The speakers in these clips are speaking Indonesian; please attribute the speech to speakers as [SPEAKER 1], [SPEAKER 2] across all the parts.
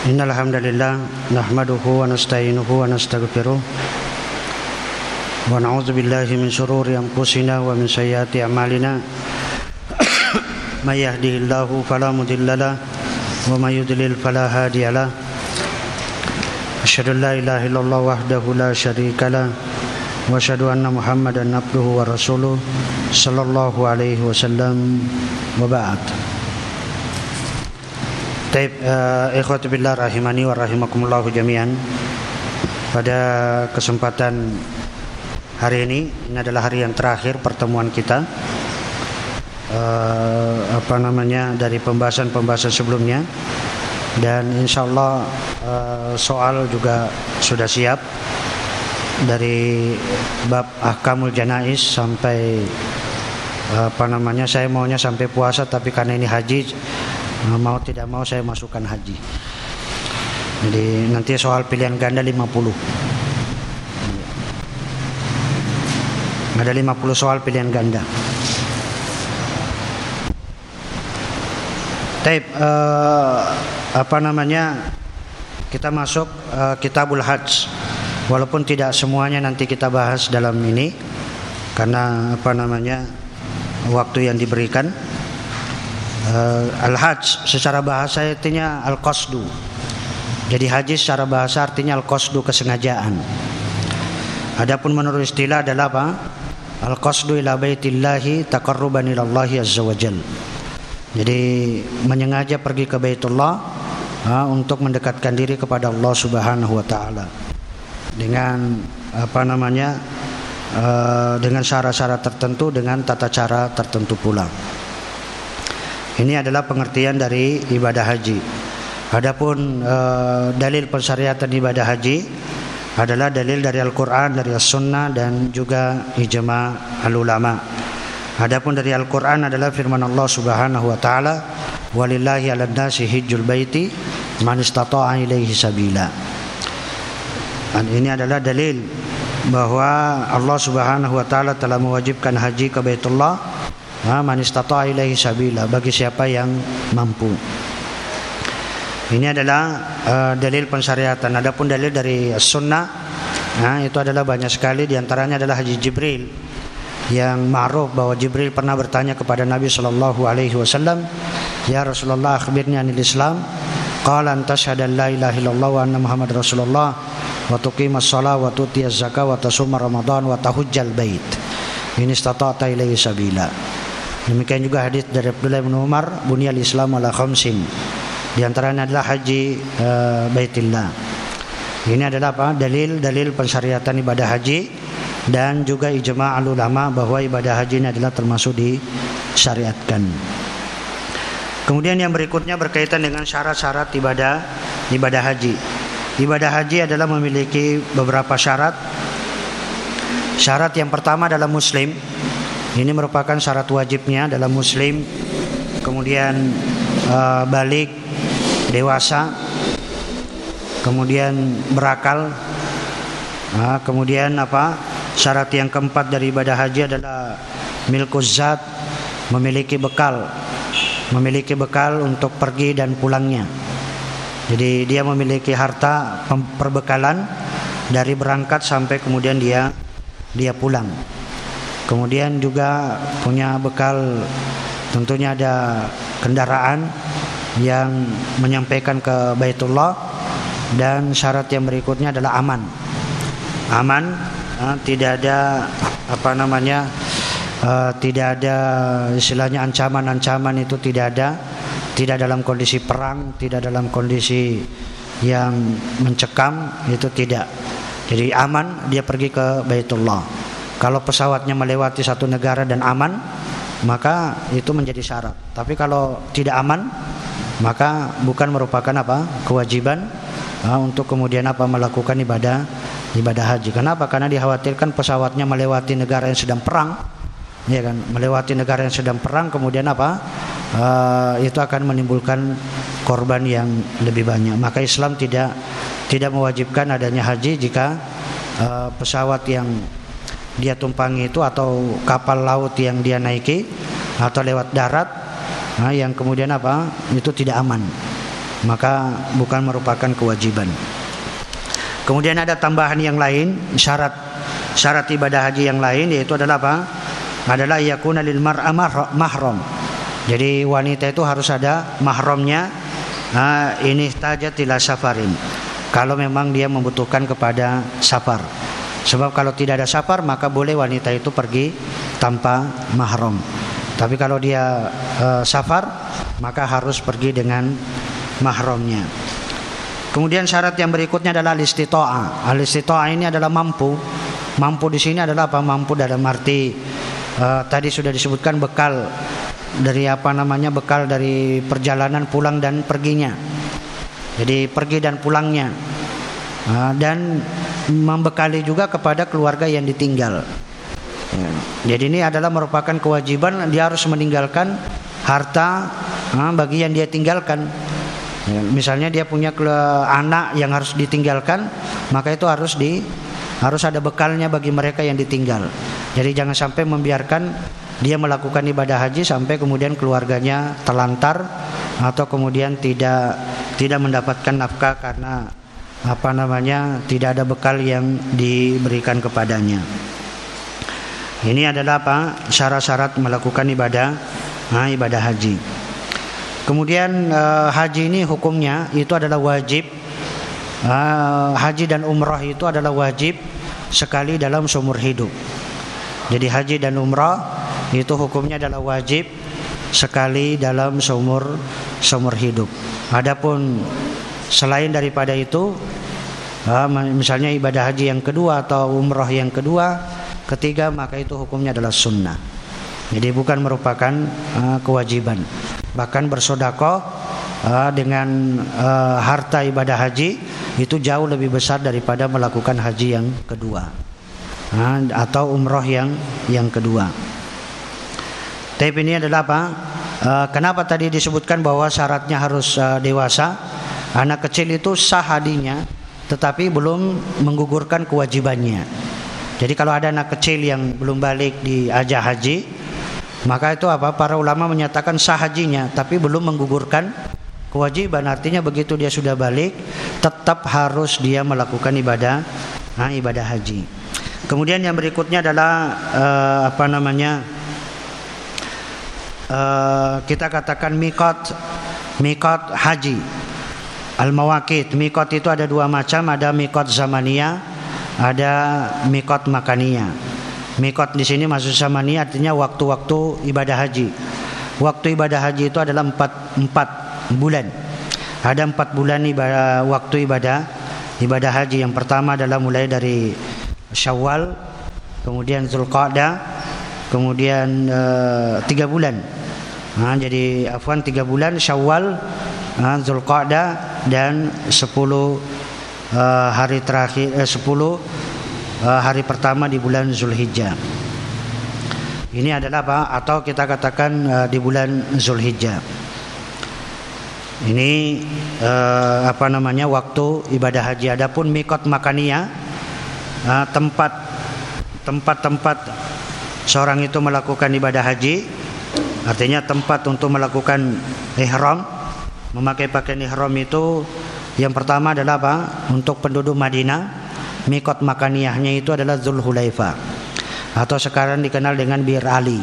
[SPEAKER 1] Innal hamdalillah nahmaduhu wa nasta'inuhu wa nastaghfiruh wa na'udzu billahi min shururi anfusina wa min sayyiati a'malina may yahdihillahu fala mudhillalah wa may yudlil fala hadiyalah asyhadu an la ilaha illallah wahdahu la syarikalah wa asyhadu anna muhammadan abduhu wa rasuluh sallallahu alaihi wasallam wa ba'd. Taib, ikhwati billah rahimani wa rahimakumullahu jami'an. Pada kesempatan hari ini adalah hari yang terakhir pertemuan kita dari pembahasan sebelumnya, dan insyaallah soal juga sudah siap dari bab ahkamul janaiz sampai saya maunya sampai puasa, tapi karena ini haji, mau tidak mau saya masukkan haji. Jadi nanti soal pilihan ganda 50. Ada 50 soal pilihan ganda. Taib, kita masuk Kitabul Hajj. Walaupun tidak semuanya nanti kita bahas dalam ini karena waktu yang diberikan. Al-Hajj secara bahasa artinya al-qasdu. Jadi haji secara bahasa artinya al-qasdu, kesengajaan. Adapun menurut istilah adalah apa? Al-qasdu ila baitillahi taqarruban ila Allah azza wajal. Jadi menyengaja pergi ke Baitullah untuk mendekatkan diri kepada Allah Subhanahu wa taala. Dengan dengan syarat-syarat tertentu, dengan tata cara tertentu pula. Ini adalah pengertian dari ibadah haji. Adapun dalil pensyariatan ibadah haji adalah dalil dari Al-Quran, dari As-Sunnah, dan juga ijma' al-ulama. Adapun dari Al-Quran adalah firman Allah Subhanahu wa taala, walillahi 'alan nasi hijjul baiti man istata'a ilaihi sabila. Dan ini adalah dalil bahwa Allah Subhanahu wa taala telah mewajibkan haji ke Baitullah, man istata'a ilaihi sabila, bagi siapa yang mampu. Ini adalah dalil pensyariatan. Adapun dalil dari As-Sunnah, itu adalah banyak sekali. Di antaranya adalah haji Jibril, yang ma'ruf bahwa Jibril pernah bertanya kepada Nabi sallallahu alaihi wasallam, "Ya Rasulullah, akhbirni anil Islam." Qala an tashhada la ilaha illallah wa anna Muhammad Rasulullah wa tuqimas shalah wa tutiyaz zakah wa tasuma ramadan wa tahujjal bait in istata'ta ilaihi sabila. Demikian juga hadis dari Abdullah bin Umar, bunyal Islam ala khamsin. Di antaranya adalah haji Baitillah. Ini adalah dalil pensyariatan ibadah haji, dan juga ijma' ulama bahwa ibadah haji ini adalah termasuk disyariatkan. Kemudian yang berikutnya berkaitan dengan syarat-syarat ibadah haji. Ibadah haji adalah memiliki beberapa syarat. Syarat yang pertama adalah muslim. Ini merupakan syarat wajibnya adalah muslim, kemudian balik, dewasa, kemudian berakal. Kemudian syarat yang keempat dari ibadah haji adalah milkuz zat, memiliki bekal untuk pergi dan pulangnya. Jadi dia memiliki harta perbekalan dari berangkat sampai kemudian dia pulang. Kemudian juga punya bekal, tentunya ada kendaraan yang menyampaikan ke Baitullah. Dan syarat yang berikutnya adalah aman, tidak ada tidak ada istilahnya ancaman itu tidak ada, tidak dalam kondisi perang, tidak dalam kondisi yang mencekam, itu tidak. Jadi aman, dia pergi ke Baitullah. Kalau pesawatnya melewati satu negara dan aman, maka itu menjadi syarat. Tapi kalau tidak aman, maka bukan merupakan kewajiban untuk kemudian melakukan ibadah haji. Kenapa? Karena dikhawatirkan pesawatnya melewati negara yang sedang perang, ya kan? Melewati negara yang sedang perang, kemudian itu akan menimbulkan korban yang lebih banyak. Maka Islam tidak mewajibkan adanya haji jika pesawat yang dia tumpangi itu atau kapal laut yang dia naiki atau lewat darat yang kemudian itu tidak aman. maka bukan merupakan kewajiban. Kemudian ada tambahan yang lain, syarat ibadah haji yang lain, yaitu adalah apa? Adalah yakuna lil mar'a mahram. Jadi wanita itu harus ada mahramnya. Ini tajat ila safarin. Kalau memang dia membutuhkan kepada safar. Sebab kalau tidak ada safar maka boleh wanita itu pergi tanpa mahram. Tapi kalau dia safar maka harus pergi dengan mahramnya. Kemudian syarat yang berikutnya adalah al-istita'ah. Al-istita'ah ini adalah mampu. Mampu di sini adalah apa? Mampu dalam arti tadi sudah disebutkan bekal dari bekal dari perjalanan pulang dan perginya. Jadi pergi dan pulangnya, dan membekali juga kepada keluarga yang ditinggal. Jadi ini adalah merupakan kewajiban, dia harus meninggalkan harta bagi yang dia tinggalkan. Misalnya dia punya anak yang harus ditinggalkan, maka itu harus ada bekalnya bagi mereka yang ditinggal. Jadi jangan sampai membiarkan dia melakukan ibadah haji sampai kemudian keluarganya terlantar atau kemudian tidak mendapatkan nafkah karena tidak ada bekal yang diberikan kepadanya. Ini adalah syarat-syarat melakukan ibadah haji. Kemudian haji ini hukumnya itu adalah wajib. Haji dan umrah itu adalah wajib sekali dalam seumur hidup. Jadi haji dan umrah itu hukumnya adalah wajib sekali dalam seumur hidup. Adapun selain daripada itu, misalnya ibadah haji yang kedua atau umrah yang ketiga, maka itu hukumnya adalah sunnah. Jadi bukan merupakan kewajiban. Bahkan bersedekah dengan harta ibadah haji itu jauh lebih besar daripada melakukan haji yang kedua atau umrah yang kedua. Tapi ini adalah apa? Kenapa tadi disebutkan bahwa syaratnya harus dewasa? Anak kecil itu sah hajinya, tetapi belum menggugurkan kewajibannya. Jadi kalau ada anak kecil yang belum balik diajak haji, maka itu para ulama menyatakan sah hajinya, tapi belum menggugurkan kewajiban. Artinya begitu dia sudah balik, tetap harus dia melakukan ibadah haji. Kemudian yang berikutnya adalah kita katakan mikot haji. Al-mawaqit. Mikot itu ada dua macam, ada mikot zamaniyah, ada mikot makaniyah. Mikot di sini maksud zamaniyah artinya waktu-waktu ibadah haji. Waktu ibadah haji itu adalah 4 bulan. Ada 4 bulan waktu ibadah haji. Yang pertama adalah mulai dari Syawal, kemudian Zulqa'dah, kemudian 3 bulan. Jadi 3 bulan Syawal, Zulqa'dah dan 10 hari terakhir 10 hari pertama di bulan Zulhijjah. Ini adalah atau kita katakan di bulan Zulhijjah. Ini waktu ibadah haji. Adapun mikot makaniyah, tempat seorang itu melakukan ibadah haji, artinya tempat untuk melakukan ihram, memakai pakaian ihram itu yang pertama adalah untuk penduduk Madinah. Mikot makaniyahnya itu adalah Zulhulaifah atau sekarang dikenal dengan Bir Ali.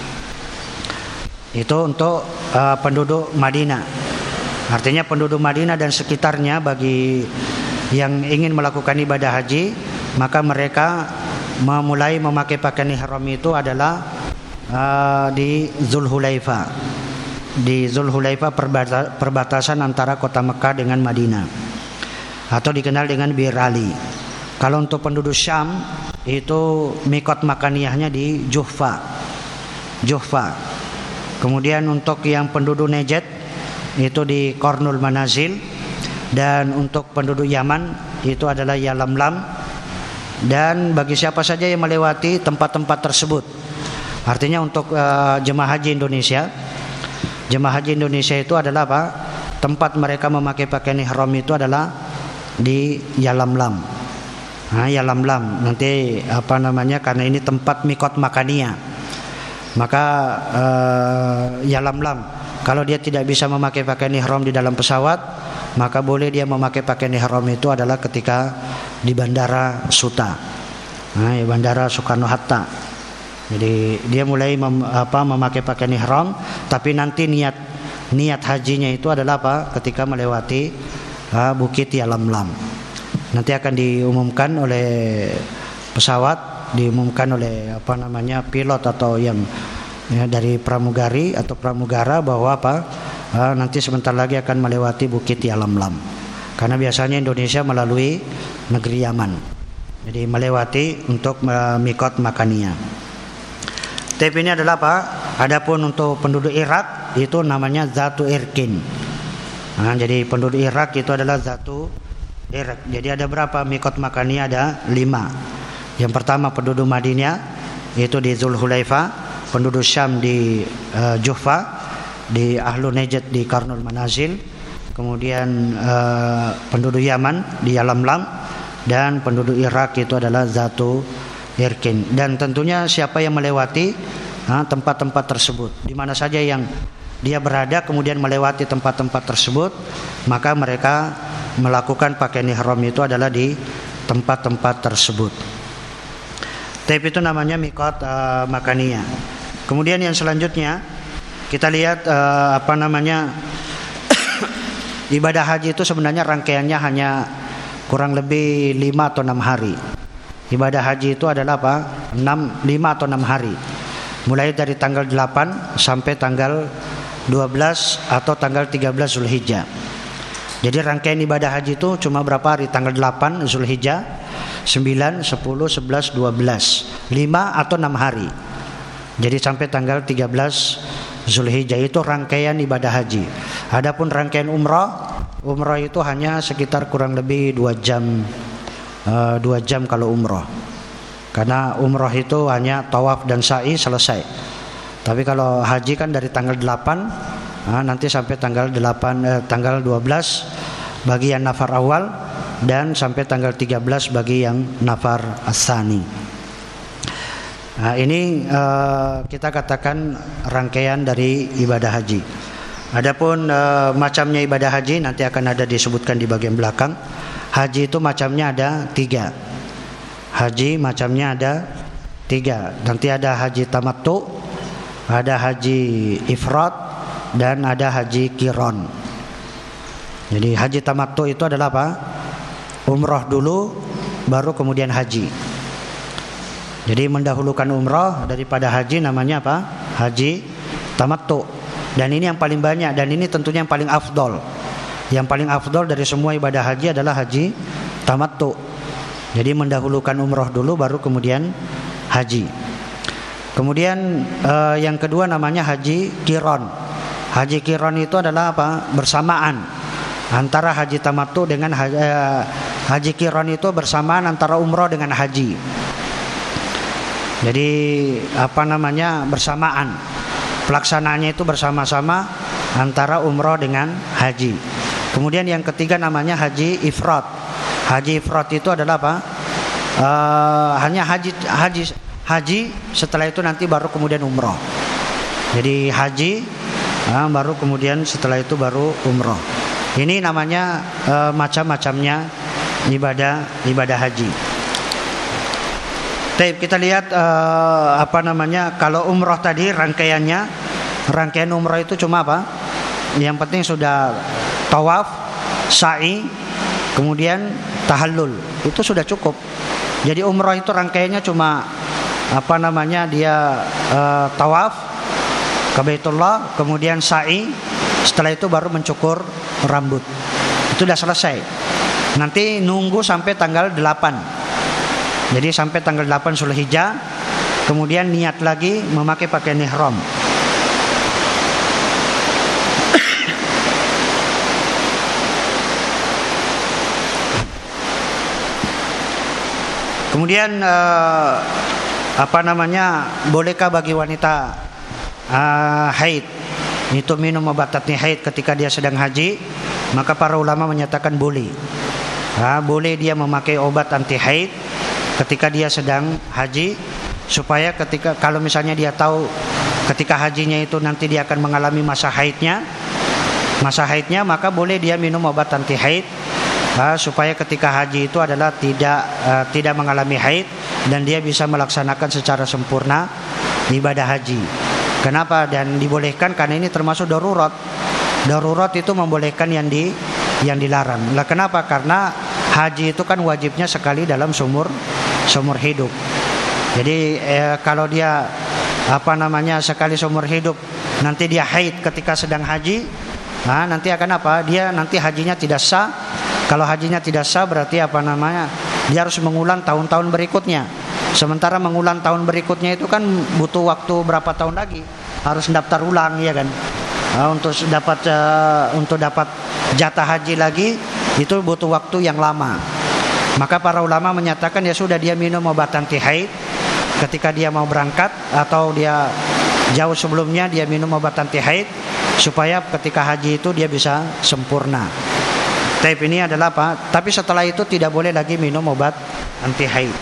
[SPEAKER 1] Itu untuk penduduk Madinah. Artinya penduduk Madinah dan sekitarnya, bagi yang ingin melakukan ibadah haji, maka mereka memulai memakai pakaian ihram itu adalah di Zulhulaifah. Di Zulhulaifah perbatasan antara kota Mekah dengan Madinah, atau dikenal dengan Bir Ali. Kalau untuk penduduk Syam itu mikot makaniyahnya di Juhfa. Kemudian untuk yang penduduk Najd itu di Qarnul Manazil, dan untuk penduduk Yaman itu adalah Yalamlam. Dan bagi siapa saja yang melewati tempat-tempat tersebut, artinya untuk jemaah haji Indonesia itu adalah tempat mereka memakai pakaian ihram itu adalah di Yalamlam. Yalamlam nanti karena ini tempat mikot makaniyah, maka Yalamlam Kalau dia tidak bisa memakai pakaian ihram di dalam pesawat, maka boleh dia memakai pakaian ihram itu adalah ketika di bandara Suta, di bandara Soekarno Hatta. Jadi dia mulai memakai pakaian ihram, tapi nanti niat hajinya itu adalah apa? Ketika melewati Bukit Yalamlam. Nanti akan diumumkan oleh pesawat, diumumkan oleh pilot atau yang dari pramugari atau pramugara bahwa nanti sebentar lagi akan melewati Bukit Yalamlam. Karena biasanya Indonesia melalui negeri Yaman. Jadi melewati untuk mikot Makania. Tapi ini adalah apa? Adapun untuk penduduk Irak itu namanya Zatu Irkin. Jadi penduduk Irak itu adalah Zatu Irak. Jadi ada berapa mikot Makania? Ada 5. Yang pertama penduduk Madinah itu di Zulhulaifa. Penduduk Syam di Juhfa, di Ahlu Najd di Karnul Manazil, kemudian penduduk Yaman di Yalamlam, dan penduduk Irak itu adalah Zatu Irkin. Dan tentunya siapa yang melewati tempat-tempat tersebut, di mana saja yang dia berada kemudian melewati tempat-tempat tersebut, maka mereka melakukan pakaian ihram itu adalah di tempat-tempat tersebut. Tapi itu namanya mikot Makania. Kemudian yang selanjutnya kita lihat ibadah haji itu sebenarnya rangkaiannya hanya kurang lebih 5 atau 6 hari. Ibadah haji itu adalah 5 atau 6 hari. Mulai dari tanggal 8 sampai tanggal 12 atau tanggal 13 Zulhijjah. Jadi rangkaian ibadah haji itu cuma berapa hari? Tanggal 8 Zulhijjah, 9, 10, 11, 12, 5 atau 6 hari. Jadi sampai tanggal 13 Zulhijjah itu rangkaian ibadah haji. Adapun rangkaian umrah itu hanya sekitar kurang lebih 2 jam. 2 jam kalau umrah. Karena umrah itu hanya tawaf dan sa'i selesai. Tapi kalau haji kan dari tanggal 8 nanti sampai tanggal 12 bagi yang nafar awal, dan sampai tanggal 13 bagi yang nafar as-sani. Ini kita katakan rangkaian dari ibadah haji. Adapun macamnya ibadah haji nanti akan ada disebutkan di bagian belakang. Haji itu macamnya ada 3. Haji macamnya ada 3. Nanti ada haji tamattu, ada haji ifrat, dan ada haji qiran. Jadi haji tamattu itu adalah apa? Umrah dulu baru kemudian haji. Jadi mendahulukan umrah daripada haji namanya apa? Haji tamattu. Dan ini yang paling banyak, dan ini tentunya yang paling afdol. Yang paling afdol dari semua ibadah haji adalah haji tamattu. Jadi mendahulukan umrah dulu baru kemudian haji. Kemudian yang kedua namanya haji qiran. Haji qiran itu adalah apa? Bersamaan antara haji tamattu dengan haji qiran itu bersamaan antara umrah dengan haji. Jadi bersamaan. Pelaksanaannya itu bersama-sama antara umrah dengan haji. Kemudian yang ketiga namanya haji ifrat. Haji ifrat itu adalah apa? Hanya haji setelah itu nanti baru kemudian umrah. Jadi haji baru kemudian setelah itu baru umrah. Ini namanya macam-macamnya ibadah haji. Baik, kita lihat kalau umrah tadi rangkaian umrah itu cuma apa? Yang penting sudah tawaf, sa'i, kemudian tahallul. Itu sudah cukup. Jadi umrah itu rangkaiannya cuma dia tawaf ke Baitullah, kemudian sa'i, setelah itu baru mencukur rambut. Itu sudah selesai. Nanti nunggu sampai tanggal 8. Jadi sampai tanggal 8 Zulhijjah, kemudian niat lagi memakai pakaian ihram. Kemudian bolehkah bagi wanita haid itu minum obat anti haid ketika dia sedang haji? Maka para ulama menyatakan boleh. Boleh dia memakai obat anti haid ketika dia sedang haji, supaya kalau misalnya dia tahu ketika hajinya itu nanti dia akan mengalami masa haidnya, maka boleh dia minum obat anti haid supaya ketika haji itu adalah tidak mengalami haid dan dia bisa melaksanakan secara sempurna ibadah haji. Kenapa? Dan dibolehkan karena ini termasuk darurat. Darurat itu membolehkan yang dilarang. Lah kenapa? Karena haji itu kan wajibnya sekali dalam seumur hidup. Jadi kalau dia sekali seumur hidup nanti dia haid ketika sedang haji, nanti akan apa? Dia nanti hajinya tidak sah. Kalau hajinya tidak sah berarti dia harus mengulang tahun-tahun berikutnya. Sementara mengulang tahun berikutnya itu kan butuh waktu berapa tahun lagi? Harus daftar ulang, ya kan? Untuk dapat jatah haji lagi itu butuh waktu yang lama. Maka para ulama menyatakan ya sudah, dia minum obat anti haid ketika dia mau berangkat, atau dia jauh sebelumnya dia minum obat anti haid supaya ketika haji itu dia bisa sempurna. Ini adalah apa? Tapi setelah itu tidak boleh lagi minum obat anti haid.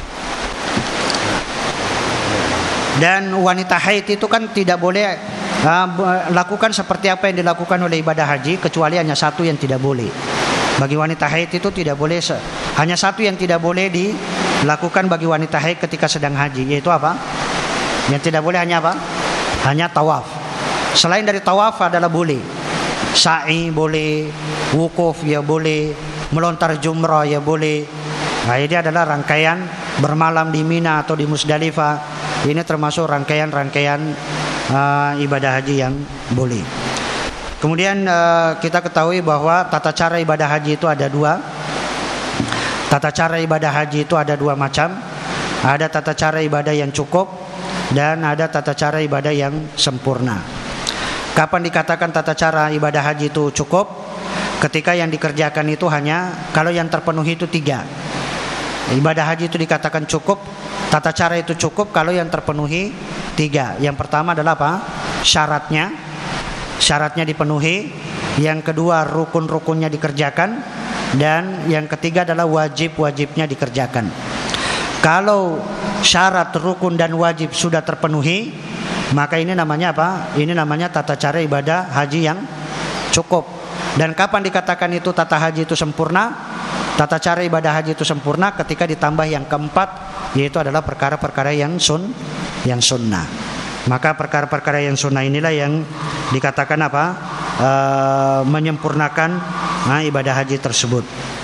[SPEAKER 1] Dan wanita haid itu kan tidak boleh lakukan seperti apa yang dilakukan oleh ibadah haji, kecuali hanya satu yang tidak boleh. Bagi wanita haid itu tidak boleh, hanya satu yang tidak boleh dilakukan bagi wanita haid ketika sedang haji, yaitu apa? Yang tidak boleh hanya apa? Hanya tawaf. Selain dari tawaf adalah boleh. Sa'i boleh, wukuf ya boleh, melontar jumrah ya boleh. Ini adalah rangkaian bermalam di Mina atau di Musdalifah. Ini termasuk rangkaian-rangkaian ibadah haji yang boleh. Kemudian kita ketahui bahwa tata cara ibadah haji itu ada dua. Tata cara ibadah haji itu ada dua macam. Ada tata cara ibadah yang cukup dan ada tata cara ibadah yang sempurna. Kapan dikatakan tata cara ibadah haji itu cukup? Ketika yang dikerjakan itu hanya, kalau yang terpenuhi itu 3. Ibadah haji itu dikatakan cukup, tata cara itu cukup kalau yang terpenuhi 3. Yang pertama adalah apa? Syaratnya dipenuhi. Yang kedua, rukun-rukunnya dikerjakan. Dan yang ketiga adalah wajib-wajibnya dikerjakan. Kalau syarat, rukun dan wajib sudah terpenuhi, maka ini namanya apa? Ini namanya tata cara ibadah haji yang cukup. Dan kapan dikatakan itu tata haji itu sempurna? Tata cara ibadah haji itu sempurna ketika ditambah yang keempat, yaitu adalah perkara-perkara yang sunnah. Maka perkara-perkara yang sunnah inilah yang dikatakan apa? Menyempurnakan ibadah haji tersebut.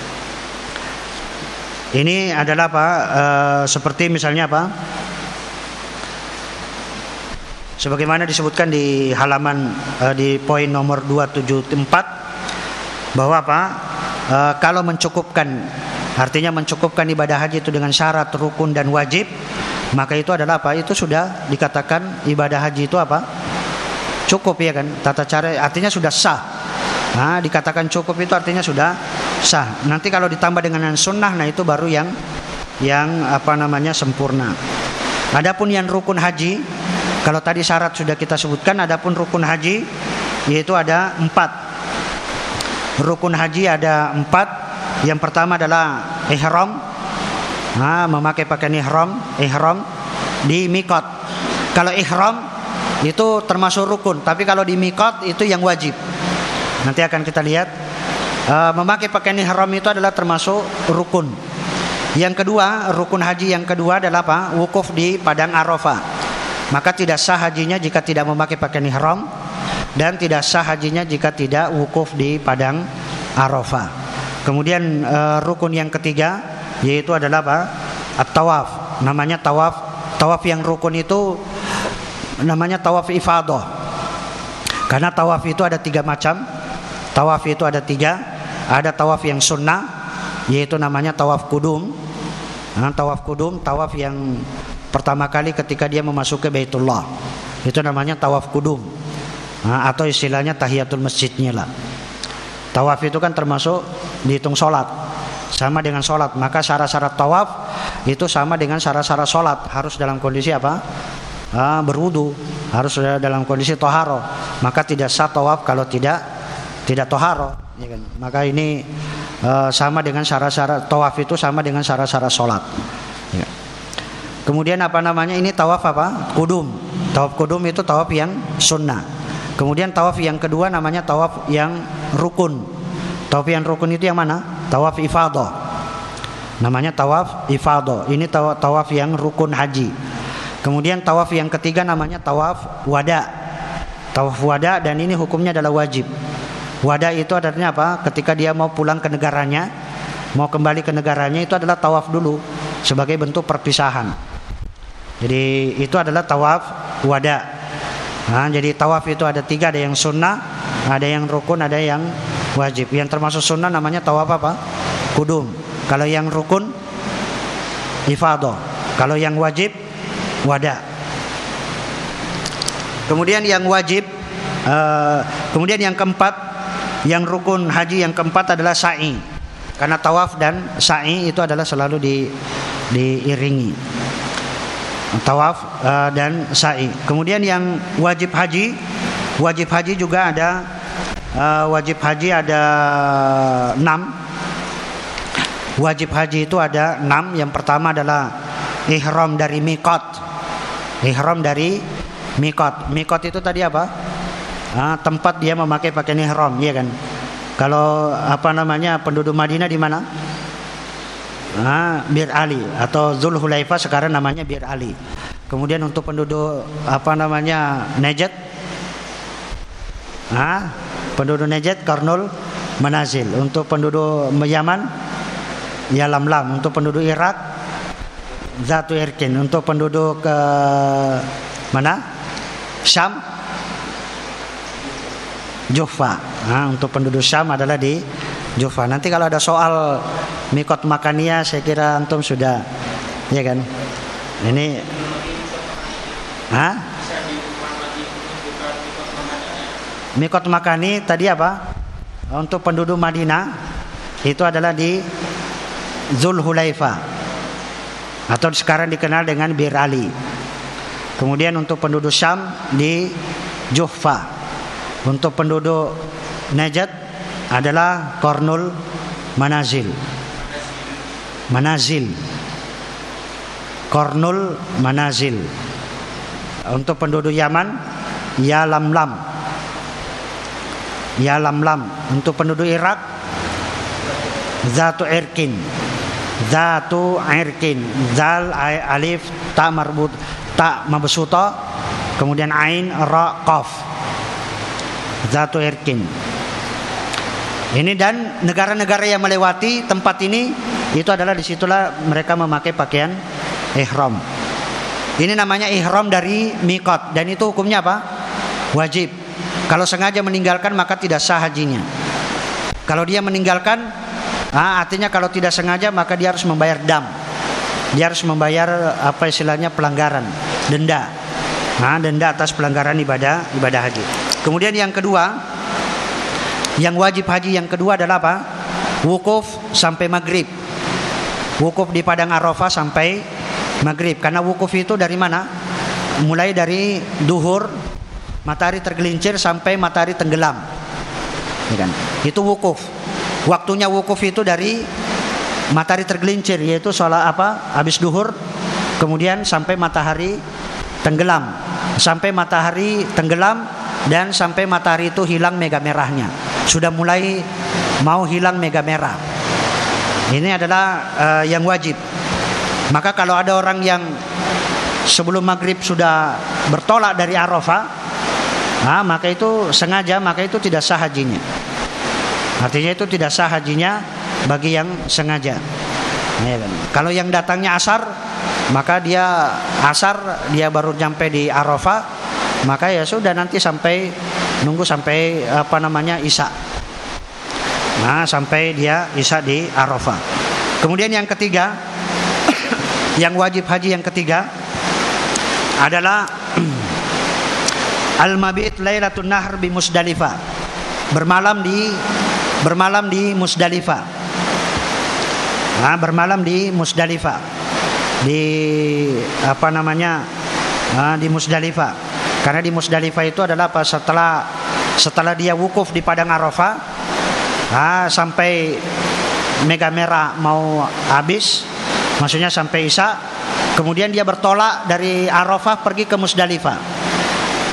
[SPEAKER 1] Ini adalah apa? Seperti misalnya apa? Sebagaimana disebutkan di halaman di poin nomor 274 bahwa apa? Kalau mencukupkan, artinya mencukupkan ibadah haji itu dengan syarat, rukun dan wajib, maka itu adalah apa? Itu sudah dikatakan ibadah haji itu apa? Cukup, ya kan? Tata cara artinya sudah sah. Dikatakan cukup itu artinya sudah sah. Nanti kalau ditambah dengan yang sunnah, nah itu baru yang sempurna. Adapun yang rukun haji, kalau tadi syarat sudah kita sebutkan, adapun rukun haji yaitu ada 4. Rukun haji ada 4. Yang pertama adalah ihram, memakai pakaian ihram di miqat. Kalau ihram itu termasuk rukun, tapi kalau di miqat itu yang wajib. Nanti akan kita lihat, memakai pakaian ihram itu adalah termasuk rukun. Yang kedua, rukun haji yang kedua adalah apa? Wukuf di padang Arafah. Maka tidak sah hajinya jika tidak memakai pakaian ihram, dan tidak sah hajinya jika tidak wukuf di padang Arafah. Kemudian rukun yang ketiga yaitu adalah apa? At-tawaf. Namanya tawaf. Tawaf yang rukun itu namanya tawaf ifadah. Karena tawaf itu ada 3 macam. Tawaf itu ada 3. Ada tawaf yang sunnah, yaitu namanya tawaf kudum. Tawaf kudum, tawaf yang pertama kali ketika dia memasuki Baitullah, itu namanya tawaf kudum. Atau istilahnya tahiyatul masjidnya lah. Tawaf itu kan termasuk dihitung sholat, sama dengan sholat. Maka syarat-syarat tawaf itu sama dengan syarat-syarat sholat. Harus dalam kondisi apa? Berwudu, harus dalam kondisi toharo. Maka tidak sah tawaf kalau tidak toharo, ya kan? Maka ini sama dengan syarat-syarat tawaf itu sama dengan syarat-syarat sholat, ya. Kemudian apa namanya? Ini tawaf apa? Kudum. Tawaf kudum itu tawaf yang sunnah. Kemudian tawaf yang kedua namanya tawaf yang rukun. Tawaf yang rukun itu yang mana? Tawaf ifadah. Namanya tawaf ifadah. Ini tawaf yang rukun haji. Kemudian tawaf yang ketiga namanya tawaf wada. Tawaf wada, dan ini hukumnya adalah wajib. Wada itu artinya apa? Ketika dia mau pulang ke negaranya, mau kembali ke negaranya, itu adalah tawaf dulu sebagai bentuk perpisahan. Jadi itu adalah tawaf wada. Nah, jadi tawaf itu ada tiga, ada yang sunnah, ada yang rukun, ada yang wajib. Yang termasuk sunnah namanya tawaf apa? Kudum. Kalau yang rukun ifadah. Kalau yang wajib wada. Kemudian yang wajib, kemudian yang keempat, yang rukun haji yang keempat adalah sa'i. Karena tawaf dan sa'i itu adalah selalu diiringi. Tawaf dan sa'i. Kemudian yang wajib haji juga ada, wajib haji ada 6. Wajib haji itu ada 6. Yang pertama adalah ihram dari miqat. Ihram dari miqat. Miqat itu tadi apa? Tempat dia memakai pakaian ihram, ya kan? Kalau penduduk Madinah di mana? Bir Ali atau Zulhulaifah, sekarang namanya Bir Ali. Kemudian untuk penduduk Najd, penduduk Najd Qarnul Manazil. Untuk penduduk Yaman Yalamlam. Untuk penduduk Irak Zatu Irkin. Untuk penduduk Syam Juhfa. Untuk penduduk Syam adalah di Juhfa. Nanti kalau ada soal mikot makania, saya kira antum sudah, ya kan? Ini, mikot makani tadi apa? Untuk penduduk Madinah itu adalah di Zulhulaifah atau sekarang dikenal dengan Bir Ali. Kemudian untuk penduduk Syam di Juhfa. Untuk penduduk Najd adalah Qarnul Manazil. Qarnul Manazil. Untuk penduduk Yaman Yalamlam. Untuk penduduk Irak Zatu Irkin. Zal alif ta marbut, ta mabsuta, kemudian ain ra qaf. Zatu Irkin. Ini dan negara-negara yang melewati tempat ini, itu adalah disitulah mereka memakai pakaian ihram. Ini namanya ihram dari miqat, dan itu hukumnya apa? Wajib. Kalau sengaja meninggalkan maka tidak sah hajinya. Kalau dia meninggalkan, artinya kalau tidak sengaja maka dia harus membayar dam. Dia harus membayar pelanggaran, denda. Denda atas pelanggaran ibadah haji. Kemudian yang kedua, yang wajib haji yang kedua adalah apa? Wukuf sampai maghrib. Wukuf di padang Arafah sampai maghrib. Karena wukuf itu dari mana? Mulai dari duhur, matahari tergelincir sampai matahari tenggelam, ya kan? Itu wukuf. Waktunya wukuf itu dari matahari tergelincir, yaitu habis duhur, kemudian sampai matahari tenggelam. Sampai matahari tenggelam dan sampai matahari itu hilang mega merahnya. Sudah mulai mau hilang mega merah. Ini adalah yang wajib. Maka kalau ada orang yang sebelum maghrib sudah bertolak dari Arafah, maka itu sengaja, maka itu tidak sah hajinya. Artinya itu tidak sah hajinya bagi yang sengaja. Kalau yang datangnya asar, maka dia baru sampai di Arafah, maka ya sudah, nanti nunggu sampai Isya. Sampai dia Isya di Arafah. Kemudian yang ketiga, yang wajib haji yang ketiga adalah al-mabit lailatun nahr bi Musdalifah. Bermalam di Musdalifah. Bermalam di Musdalifah. Di Musdalifah. Karena di Musdalifah itu adalah setelah dia wukuf di padang Arafah, sampai mega merah mau habis, maksudnya sampai Isya, kemudian dia bertolak dari Arafah pergi ke Musdalifah.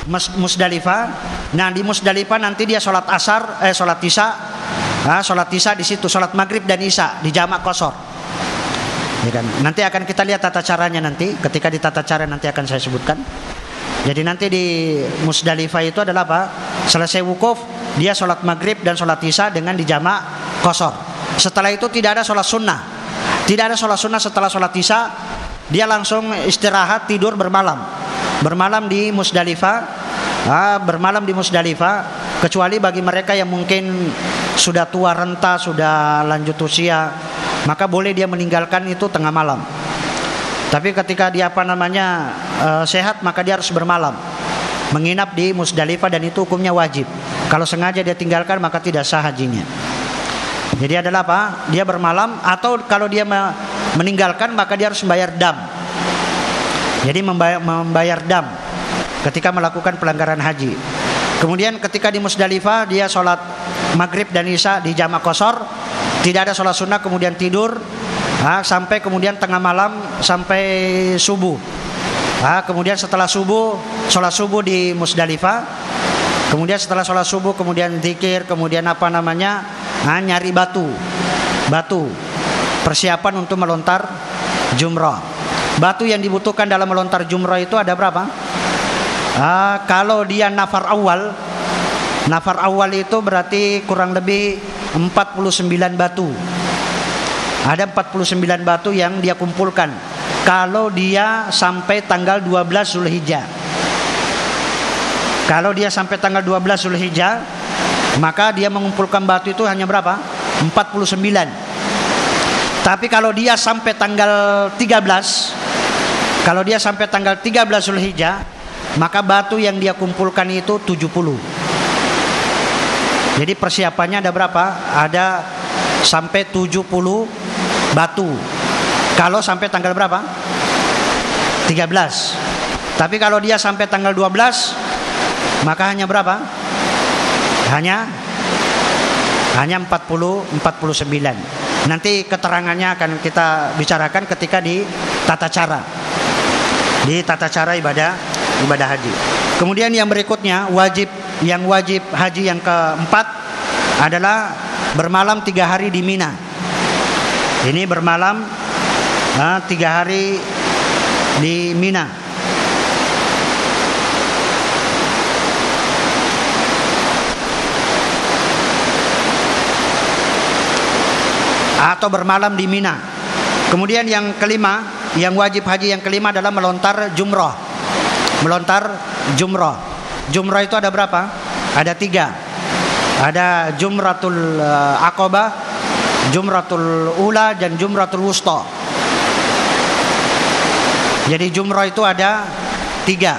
[SPEAKER 1] Musdalifah. Nah di Musdalifah nanti dia sholat isya, sholat isya di situ, sholat maghrib dan isya di jamak qashar. Ya kan? Nanti akan kita lihat tata caranya nanti. Ketika di tata cara nanti akan saya sebutkan. Jadi nanti di Musdalifah itu adalah apa? Selesai wukuf, dia sholat maghrib dan sholat isya dengan di jamak qashar. Setelah itu tidak ada sholat sunnah. Tidak ada sholat sunnah setelah sholat isya. Dia langsung istirahat, tidur bermalam. Bermalam di Musdalifah. Bermalam di Musdalifah, kecuali bagi mereka yang mungkin sudah tua renta, sudah lanjut usia, maka boleh dia meninggalkan itu tengah malam. Tapi ketika dia sehat, maka dia harus bermalam, menginap di Musdalifah, dan itu hukumnya wajib. Kalau sengaja dia tinggalkan maka tidak sah hajinya. Jadi adalah apa? Dia bermalam, atau kalau dia meninggalkan maka dia harus membayar dam. Jadi membayar dam ketika melakukan pelanggaran haji. Kemudian ketika di Musdalifah dia sholat maghrib dan isya di jamak qashar, tidak ada sholat sunnah, kemudian tidur sampai kemudian tengah malam sampai subuh. Kemudian setelah subuh, sholat subuh di Musdalifah. Kemudian setelah sholat subuh kemudian zikir, kemudian nyari batu, persiapan untuk melontar jumrah. Batu yang dibutuhkan dalam melontar jumrah itu ada berapa? Kalau dia nafar awal itu berarti kurang lebih 49 batu. Ada 49 batu yang dia kumpulkan kalau dia sampai tanggal 12 Zulhijjah. Kalau dia sampai tanggal 12 Zulhijjah, maka dia mengumpulkan batu itu hanya berapa? 49. Tapi kalau dia sampai tanggal 13, kalau dia sampai tanggal 13 Zulhijjah, maka batu yang dia kumpulkan itu 70. Jadi persiapannya ada berapa? Ada sampai 70 batu. Kalau sampai tanggal berapa? 13. Tapi kalau dia sampai tanggal 12, maka hanya berapa? Hanya 49. Nanti keterangannya akan kita bicarakan ketika di tata cara. Di tata cara ibadah haji. Kemudian yang berikutnya wajib haji yang keempat adalah bermalam 3 hari di Mina. Ini bermalam 3 hari di Mina. Atau bermalam di Mina. Kemudian yang kelima, yang wajib haji yang kelima adalah melontar jumrah. Melontar jumrah. Jumrah itu ada berapa? Ada 3. Ada jumratul aqabah, jumratul ula, dan jumratul wusta. Jadi jumrah itu ada 3.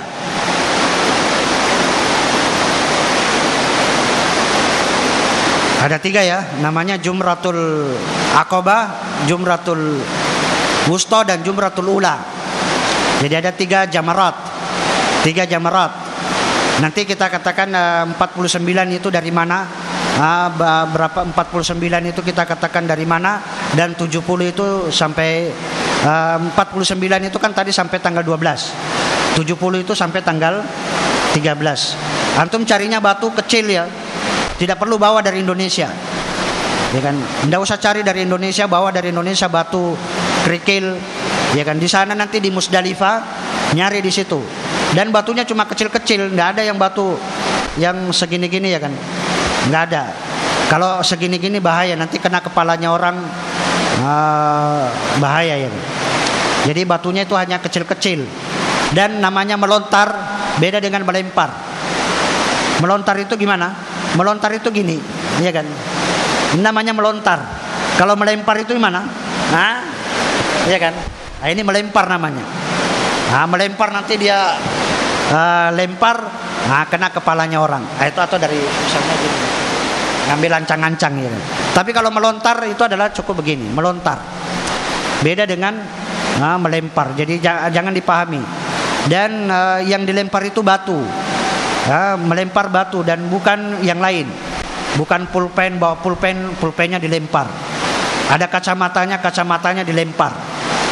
[SPEAKER 1] Ada 3 ya, namanya jumratul aqabah, jumratul wusta, dan jumratul ula. Jadi ada 3 jamarat. 3 jamarat. Nanti kita katakan 49 itu dari mana? Berapa 49 itu kita katakan dari mana? Dan 70 itu sampai 49 itu kan tadi sampai tanggal 12. 70 itu sampai tanggal 13. Antum carinya batu kecil ya. Tidak perlu bawa dari Indonesia. Ya kan? Tidak usah cari dari Indonesia, bawa dari Indonesia batu kerikil. Ya kan? Di sana nanti di Musdalifah nyari di situ. Dan batunya cuma kecil-kecil, nggak ada yang batu yang segini-gini ya kan, nggak ada. Kalau segini-gini bahaya, nanti kena kepalanya orang, bahaya ya kan? Jadi batunya itu hanya kecil-kecil. Dan namanya melontar beda dengan melempar. Melontar itu gimana? Melontar itu gini, ya kan? Ini namanya melontar. Kalau melempar itu gimana? Ya kan? Ini melempar namanya. Melempar nanti dia lempar, kena kepalanya orang. Itu atau dari misalnya gini, ngambil ancang-ancang gitu. Tapi kalau melontar itu adalah cukup begini, melontar. Beda dengan melempar. Jadi jangan dipahami. Dan yang dilempar itu batu. Melempar batu dan bukan yang lain. Bukan pulpen, bawa pulpennya dilempar. Ada kacamatanya dilempar.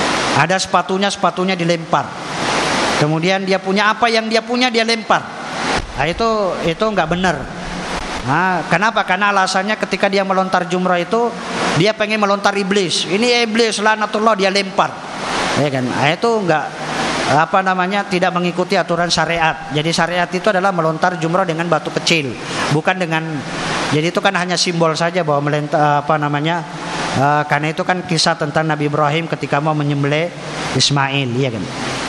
[SPEAKER 1] Ada sepatunya dilempar. Kemudian dia punya apa yang dia punya dia lempar. Nah, itu nggak benar. Nah, kenapa? Karena alasannya ketika dia melontar jumrah itu dia pengen melontar iblis. Ini iblis laknatullah, dia lempar. Ya kan? Nah, itu nggak tidak mengikuti aturan syariat. Jadi syariat itu adalah melontar jumrah dengan batu kecil, bukan dengan. Jadi itu kan hanya simbol saja bahwa melontar karena itu kan kisah tentang Nabi Ibrahim ketika mau menyembelih Ismail, ya kan.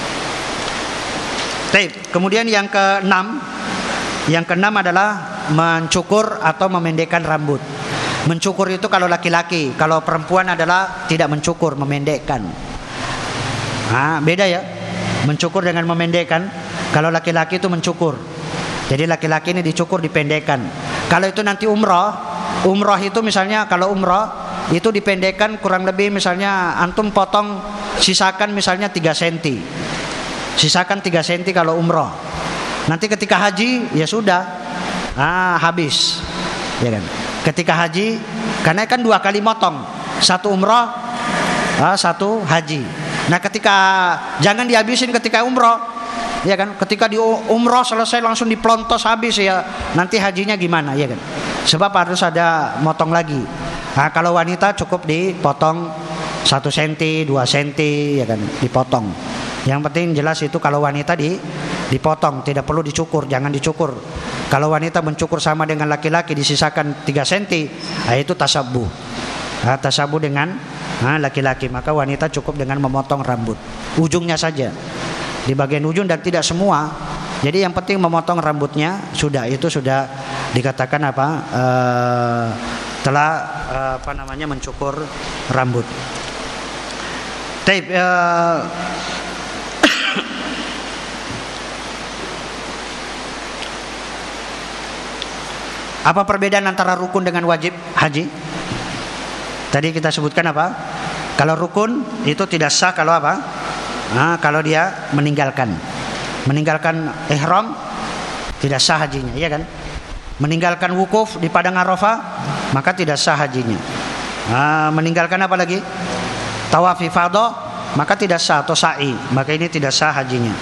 [SPEAKER 1] Kemudian yang keenam adalah mencukur atau memendekkan rambut. Mencukur itu kalau laki-laki, kalau perempuan adalah tidak mencukur, memendekkan. Nah, beda ya. Mencukur dengan memendekkan. Kalau laki-laki itu mencukur. Jadi laki-laki ini dicukur, dipendekkan. Kalau itu nanti umrah itu misalnya kalau umrah itu dipendekkan kurang lebih misalnya antum potong sisakan misalnya 3 cm. Sisakan 3 cm kalau umrah. Nanti ketika haji ya sudah habis. Ya kan? Ketika haji karena kan 2 kali motong. 1 umrah, 1 haji. Nah, jangan dihabisin ketika umrah. Ya kan? Ketika di umrah selesai langsung diplontos habis ya. Nanti hajinya gimana, ya kan? Sebab harus ada motong lagi. Nah, kalau wanita cukup dipotong 1 cm, 2 cm, ya kan, dipotong. Yang penting jelas itu kalau wanita dipotong, tidak perlu dicukur, jangan dicukur. Kalau wanita mencukur sama dengan laki-laki disisakan 3 cm, itu tasabuh. Tasabuh dengan laki-laki, maka wanita cukup dengan memotong rambut. Ujungnya saja. Di bagian ujung dan tidak semua. Jadi yang penting memotong rambutnya sudah, itu sudah dikatakan telah mencukur rambut. Apa perbedaan antara rukun dengan wajib haji? Tadi kita sebutkan apa? Kalau rukun itu tidak sah kalau apa? Kalau dia meninggalkan ihram tidak sah hajinya, ya kan? Meninggalkan wukuf di padang Arafah maka tidak sah hajinya. Meninggalkan apa lagi? Tawaf ifadah maka tidak sah, atau sa'i, maka ini tidak sah hajinya.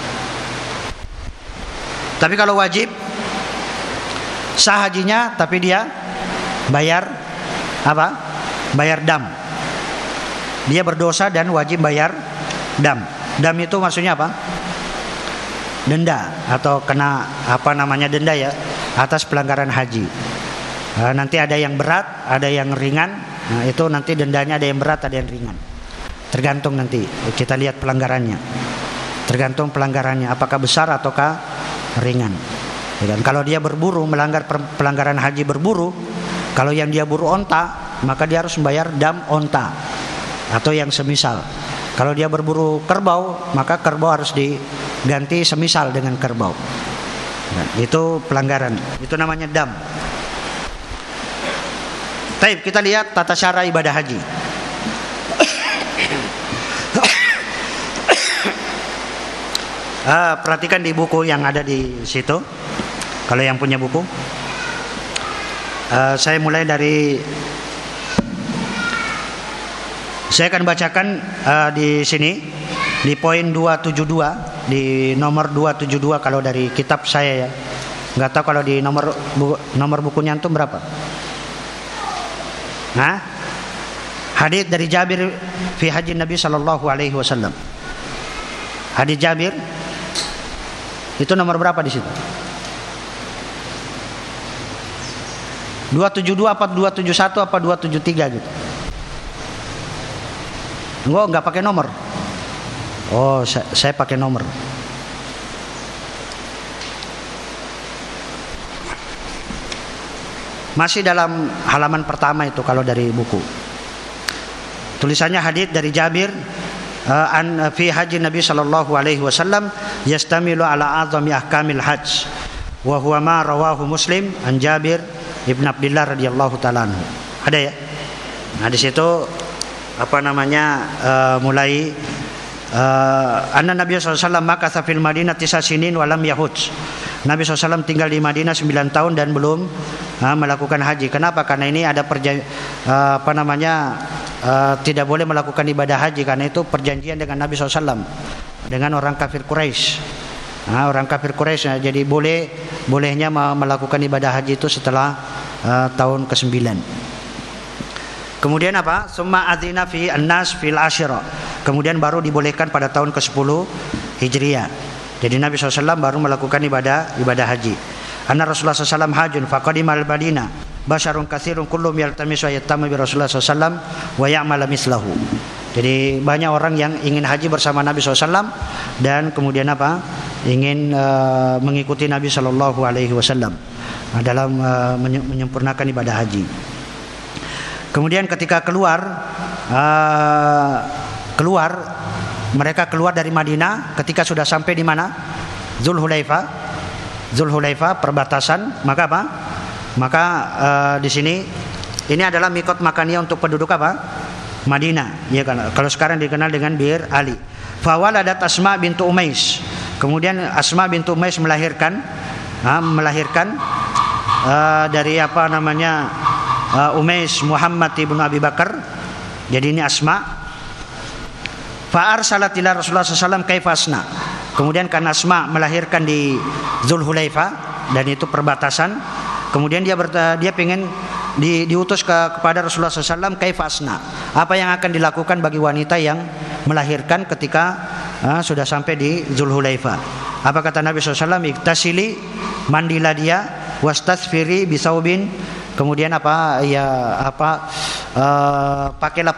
[SPEAKER 1] Tapi kalau wajib sah hajinya, tapi dia bayar apa? Bayar dam. Dia berdosa dan wajib bayar dam. Dam itu maksudnya apa? Denda, atau kena denda ya atas pelanggaran haji. Nanti ada yang berat, ada yang ringan. Nah, itu nanti dendanya ada yang berat, ada yang ringan. Tergantung nanti kita lihat pelanggarannya. Tergantung pelanggarannya apakah besar ataukah ringan. Dan kalau dia berburu, melanggar pelanggaran haji berburu, kalau yang dia buru onta, maka dia harus membayar dam onta atau yang semisal. Kalau dia berburu kerbau, maka kerbau harus diganti semisal dengan kerbau. Nah, itu pelanggaran, itu namanya dam. Baik, kita lihat tata cara ibadah haji. Perhatikan di buku yang ada di situ. Kalau yang punya buku, saya mulai dari. Saya akan bacakan di sini di poin 272, di nomor 272 kalau dari kitab saya ya. Enggak tahu kalau di nomor bukunya antum berapa? Hadits dari Jabir fi haji Nabi sallallahu alaihi wasallam. Hadits Jabir itu nomor berapa di situ? 272 apa 271 apa 273 gitu. Enggak pakai nomor. Oh, saya pakai nomor. Masih dalam halaman pertama itu kalau dari buku. Tulisannya hadits dari Jabir fi haji Nabi sallallahu alaihi wasallam yastamilu ala azami ahkamil hajj wa huwa ma rawahu Muslim an Jabir ibn Abdullah radhiyallahu taala anhu. Ada ya? Nah, di situ mulai anna Nabi SAW makatha fil Madinah 9 sinin wa lam yahuj. Nabi SAW tinggal di Madinah 9 tahun dan belum melakukan haji. Kenapa? Karena ini ada tidak boleh melakukan ibadah haji, karena itu perjanjian dengan Nabi SAW dengan orang kafir Quraisy. orang kafir Quraisy. Jadi bolehnya melakukan ibadah haji itu setelah tahun ke-9. Kemudian apa? Summa adzina fi an-nas fil asyra. Kemudian baru dibolehkan pada tahun ke-10 Hijriah. Jadi Nabi SAW baru melakukan ibadah haji. Anna Rasulullah SAW hajun faqadimal Madinah basyarun katsirun kullum yaltamisu ayattamu bi Rasulullah SAW wa ya'mal mislahu. Jadi banyak orang yang ingin haji bersama Nabi SAW dan kemudian apa? Ingin mengikuti Nabi SAW dalam menyempurnakan ibadah haji. Kemudian ketika mereka keluar dari Madinah, ketika sudah sampai di mana? Zulhulaifah perbatasan, maka apa? Maka di sini ini adalah mikot makaniyah untuk penduduk apa? Madinah, ya kan? Kalau sekarang dikenal dengan Bir Ali. Fawaladat Asma bintu Umais. Kemudian Asma bintu Umais melahirkan dari apa namanya? Umais Muhammad ibnu Abi Bakar. Jadi ini Asma. Fa arsalat ila Rasulullah sallallahu kaifasna. Kemudian karena Asma melahirkan di Zulhulaifah dan itu perbatasan. Kemudian dia pengen diutus kepada Rasulullah sallallahu kaifasna. Apa yang akan dilakukan bagi wanita yang melahirkan ketika sudah sampai di Zulhulaifah? Apa kata Nabi sallallahu alaihi wasallam? Iktasili, mandilah dia, wastasfiri bisaubin. Kemudian pakailah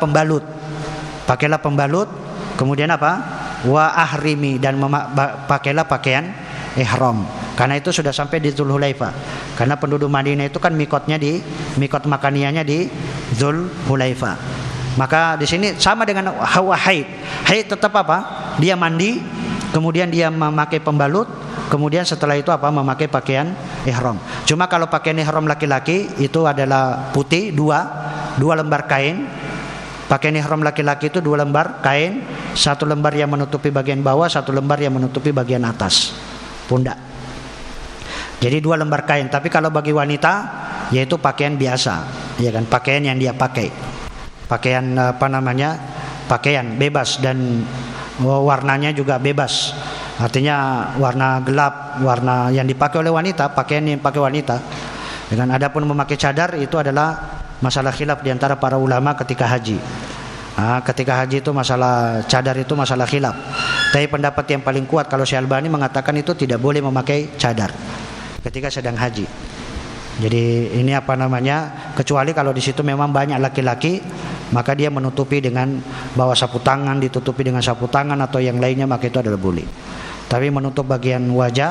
[SPEAKER 1] pembalut, kemudian apa? Wa ahrimi, dan pakailah pakaian ihram. Karena itu sudah sampai di Zulhulaifah. Karena penduduk Madinah itu kan mikot makaniyahnya di Zulhulaifah. Maka di sini sama dengan haid. Haid tetap apa? Dia mandi, kemudian dia memakai pembalut, kemudian setelah itu apa? Memakai pakaian ihram. Cuma kalau pakaian ihram laki-laki itu adalah putih, dua lembar kain. Pakaian ihram laki-laki itu 2 lembar kain, 1 lembar yang menutupi bagian bawah, 1 lembar yang menutupi bagian atas pundak. Jadi 2 lembar kain. Tapi kalau bagi wanita yaitu pakaian biasa, ya kan? Pakaian yang dia pakai. Pakaian pakaian bebas dan warnanya juga bebas. Artinya warna gelap, warna yang dipakai oleh wanita, pakaian yang dipakai wanita. Dengan adapun memakai cadar itu adalah masalah khilaf di antara para ulama ketika haji. Ketika haji itu masalah cadar itu masalah khilaf. Tapi pendapat yang paling kuat kalau Syekh Albani mengatakan itu tidak boleh memakai cadar ketika sedang haji. Jadi ini kecuali kalau di situ memang banyak laki-laki, maka dia menutupi dengan bawa sapu tangan, ditutupi dengan sapu tangan atau yang lainnya, maka itu adalah boleh. Tapi menutup bagian wajah,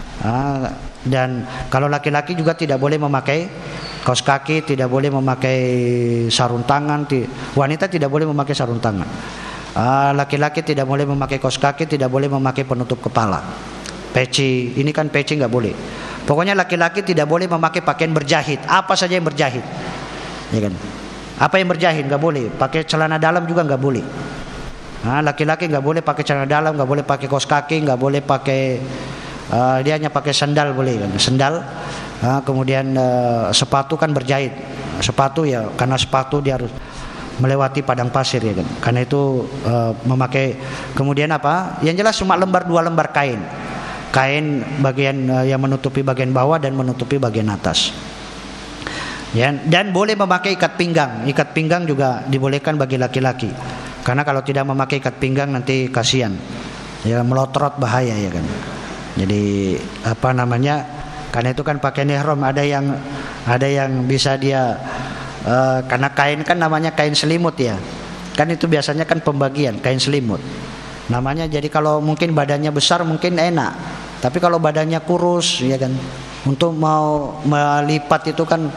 [SPEAKER 1] dan kalau laki-laki juga tidak boleh memakai kaos kaki, tidak boleh memakai sarung tangan. Wanita tidak boleh memakai sarung tangan. Laki-laki tidak boleh memakai kaos kaki, tidak boleh memakai penutup kepala. Peci, ini kan peci nggak boleh. Pokoknya laki-laki tidak boleh memakai pakaian berjahit. Apa saja yang berjahit, ya kan? Apa yang berjahit nggak boleh. Pakai celana dalam juga nggak boleh. Laki-laki nggak boleh pakai celana dalam, nggak boleh pakai kaos kaki, nggak boleh pakai. Dia hanya pakai sandal boleh kan? Sandal. Kemudian sepatu kan berjahit. Sepatu ya, karena sepatu dia harus melewati padang pasir, ya kan. Karena itu memakai. Kemudian apa? Yang jelas cuma 2 lembar kain. Kain bagian yang menutupi bagian bawah dan menutupi bagian atas. Ya, dan boleh memakai ikat pinggang. Ikat pinggang juga dibolehkan bagi laki-laki. Karena kalau tidak memakai ikat pinggang nanti kasihan. Ya, melotrot bahaya, ya kan. Jadi karena itu kan pakaian ihram ada yang bisa dia karena kain kan namanya kain selimut, ya. Kan itu biasanya kan pembagian kain selimut. Namanya, jadi kalau mungkin badannya besar mungkin enak. Tapi kalau badannya kurus, ya kan, untuk mau melipat itu kan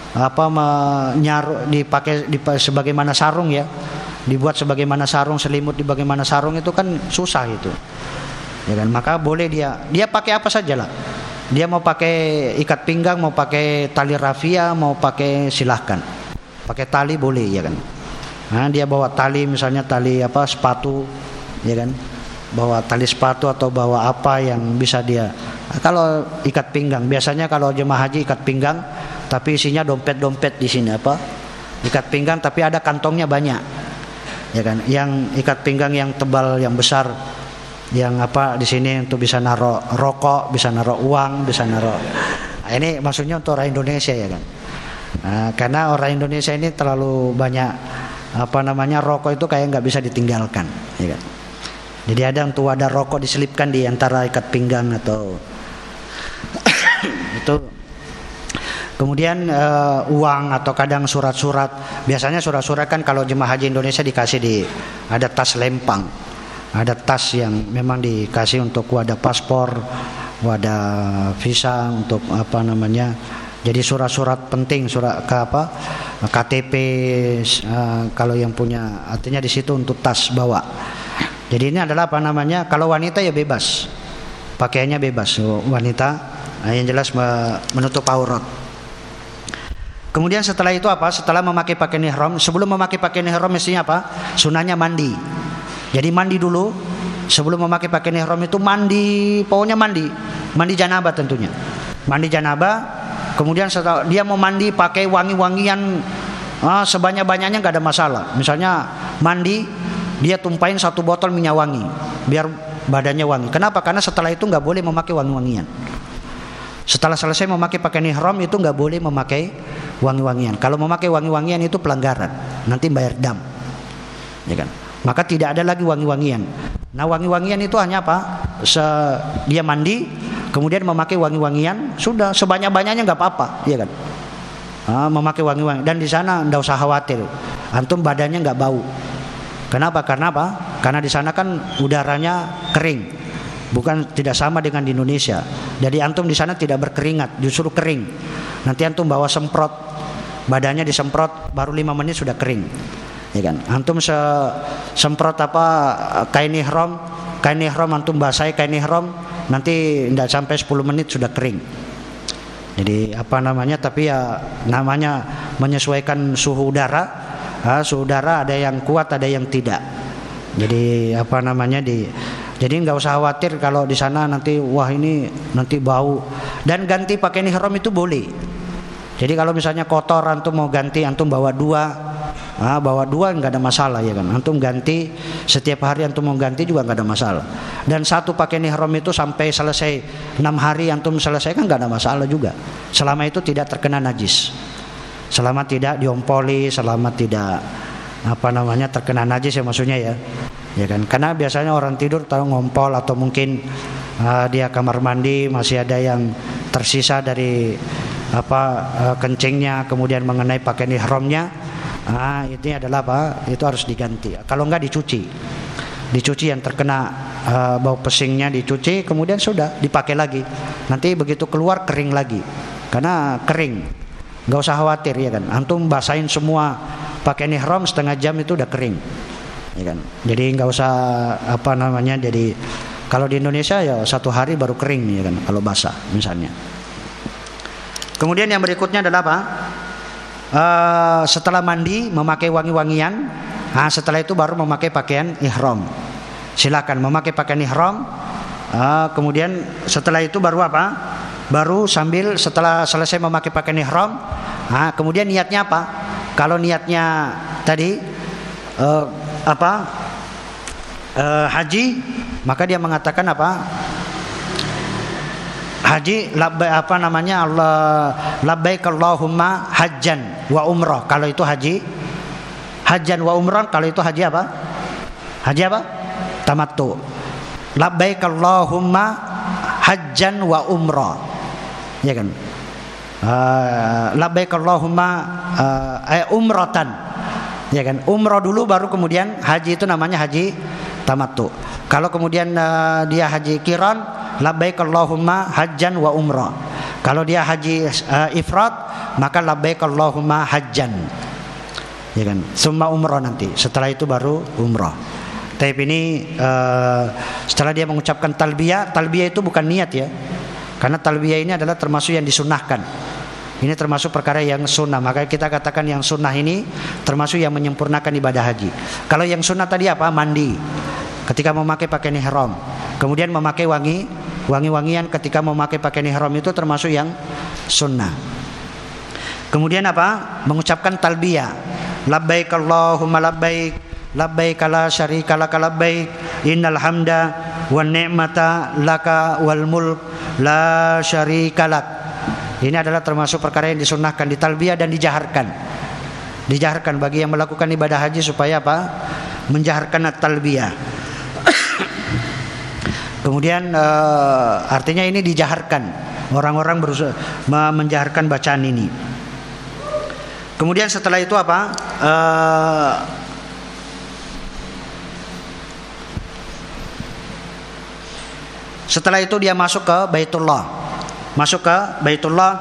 [SPEAKER 1] dipakai sebagaimana sarung, ya. Dibuat sebagaimana sarung, selimut di bagaimana sarung itu kan susah itu. Ya kan, maka boleh dia pakai apa saja lah. Dia mau pakai ikat pinggang, mau pakai tali rafia, mau pakai silahkan. Pakai tali boleh, ya kan. Dia bawa tali, misalnya tali sepatu, ya kan. Bawa tali sepatu atau bawa apa yang bisa dia. Kalau ikat pinggang, biasanya kalau jemaah haji ikat pinggang, tapi isinya dompet-dompet di sini ikat pinggang tapi ada kantongnya banyak, ya kan. Yang ikat pinggang yang tebal, yang besar, yang apa di sini untuk bisa naruh rokok, bisa naruh uang, bisa naruh. Nah, ini maksudnya untuk orang Indonesia ya kan. Nah, karena orang Indonesia ini terlalu banyak rokok itu kayak nggak bisa ditinggalkan, ya kan. Jadi ada untuk wadah rokok diselipkan di antara ikat pinggang atau itu. Kemudian uang atau kadang surat-surat. Biasanya surat-surat kan kalau jemaah haji Indonesia dikasih ada tas lempang, ada tas yang memang dikasih untuk wadah paspor, wadah visa, untuk jadi surat-surat penting, surat KTP, kalau yang punya, artinya di situ untuk tas bawa. Jadi ini adalah kalau wanita ya bebas, pakaiannya bebas wanita, yang jelas menutup aurat. Kemudian setelah itu setelah memakai pakaian ihram, sebelum memakai pakaian ihram mestinya sunahnya mandi. Jadi mandi dulu sebelum memakai pakaian ihram itu pokoknya mandi janabah tentunya, mandi janabah. Kemudian setelah dia mau mandi pakai wangi-wangian sebanyak-banyaknya nggak ada masalah. Misalnya mandi dia tumpahin 1 botol minyak wangi biar badannya wangi. Kenapa? Karena setelah itu nggak boleh memakai wangi-wangian. Setelah selesai memakai pakaian ihram itu nggak boleh memakai wangi-wangian. Kalau memakai wangi-wangian itu pelanggaran, nanti bayar dam, ya kan? Maka tidak ada lagi wangi-wangian. Nah wangi-wangian itu hanya dia mandi, kemudian memakai wangi-wangian, sudah sebanyak-banyaknya nggak apa-apa, ya kan? Memakai wangi-wangian, dan di sana nggak usah khawatir, antum badannya nggak bau. Kenapa? Karena di sana kan udaranya kering, bukan tidak sama dengan di Indonesia. Jadi antum di sana tidak berkeringat, justru kering. Nanti antum bawa semprot, badannya disemprot, baru 5 menit sudah kering, ya kan? Antum semprot kain ihram antum basahi kain ihram, nanti tidak sampai 10 menit sudah kering. Jadi tapi ya namanya menyesuaikan suhu udara. Suhu udara ada yang kuat, ada yang tidak. Jadi jadi nggak usah khawatir kalau di sana nanti ini nanti bau. Dan ganti pakaian ihram itu boleh. Jadi kalau misalnya kotor antum mau ganti, antum bawa 2 nggak ada masalah, ya kan. Antum ganti setiap hari, antum mau ganti juga nggak ada masalah. Dan 1 pakaian ihram itu sampai selesai 6 hari antum selesaikan nggak ada masalah juga. Selama itu tidak terkena najis, selama tidak diompoli, selama tidak terkena najis ya maksudnya ya kan. Karena biasanya orang tidur tahu ngompol, atau mungkin dia kamar mandi masih ada yang tersisa dari kencingnya, kemudian mengenai pakaian ihramnya, itu adalah itu harus diganti. Kalau enggak dicuci yang terkena bau pesingnya, dicuci, kemudian sudah dipakai lagi. Nanti begitu keluar kering lagi, karena kering, nggak usah khawatir, ya kan. Antum basahin semua pakaian ihram, setengah jam itu udah kering, ya kan. Jadi nggak usah jadi kalau di Indonesia ya 1 hari baru kering, ya kan, kalau basah misalnya. Kemudian yang berikutnya adalah setelah mandi memakai wangi-wangian. Setelah itu baru memakai pakaian ihram. Silakan memakai pakaian ihram. Kemudian setelah itu baru baru setelah selesai memakai pakaian ihram, kemudian niatnya apa? Kalau niatnya tadi haji, maka dia mengatakan haji labbaik Allahumma hajjan wa umrah. Kalau itu haji hajjan wa umrah, kalau itu haji apa? Haji tamattu. Labbaik Allahumma hajjan wa umrah, ya kan. Labbaik Allahumma umratan, ya kan. Umrah dulu baru kemudian haji, itu namanya haji tamattu. Kalau kemudian dia haji qiran, labbaik Allahumma hajjan wa umrah. Kalau dia haji ifrad, maka labbaik Allahumma hajjan, ya kan. Summa umrah, nanti setelah itu baru umrah. Tapi ini setelah dia mengucapkan talbiyah itu bukan niat ya, karena talbiyah ini adalah termasuk yang disunahkan. Ini termasuk perkara yang sunnah, maka kita katakan yang sunnah ini termasuk yang menyempurnakan ibadah haji. Kalau yang sunnah tadi mandi ketika memakai pakaian ihram, kemudian memakai wangi-wangian ketika memakai pakaian ihram, itu termasuk yang sunnah. Kemudian mengucapkan talbiyah, labbaik Allahumma labbaik, labbaik la syarika lak labbaik, innal hamda wan ni'mata laka wal mulk la syarikalak. Ini adalah termasuk perkara yang disunnahkan di talbiyah dan dijaharkan. Dijaharkan bagi yang melakukan ibadah haji supaya apa? Menjaharkan at-talbiyah. Kemudian artinya ini dijaharkan. Orang-orang berusaha menjaharkan bacaan ini. Kemudian setelah itu apa? Setelah itu dia masuk ke Baitullah. Masuk ke Baitullah.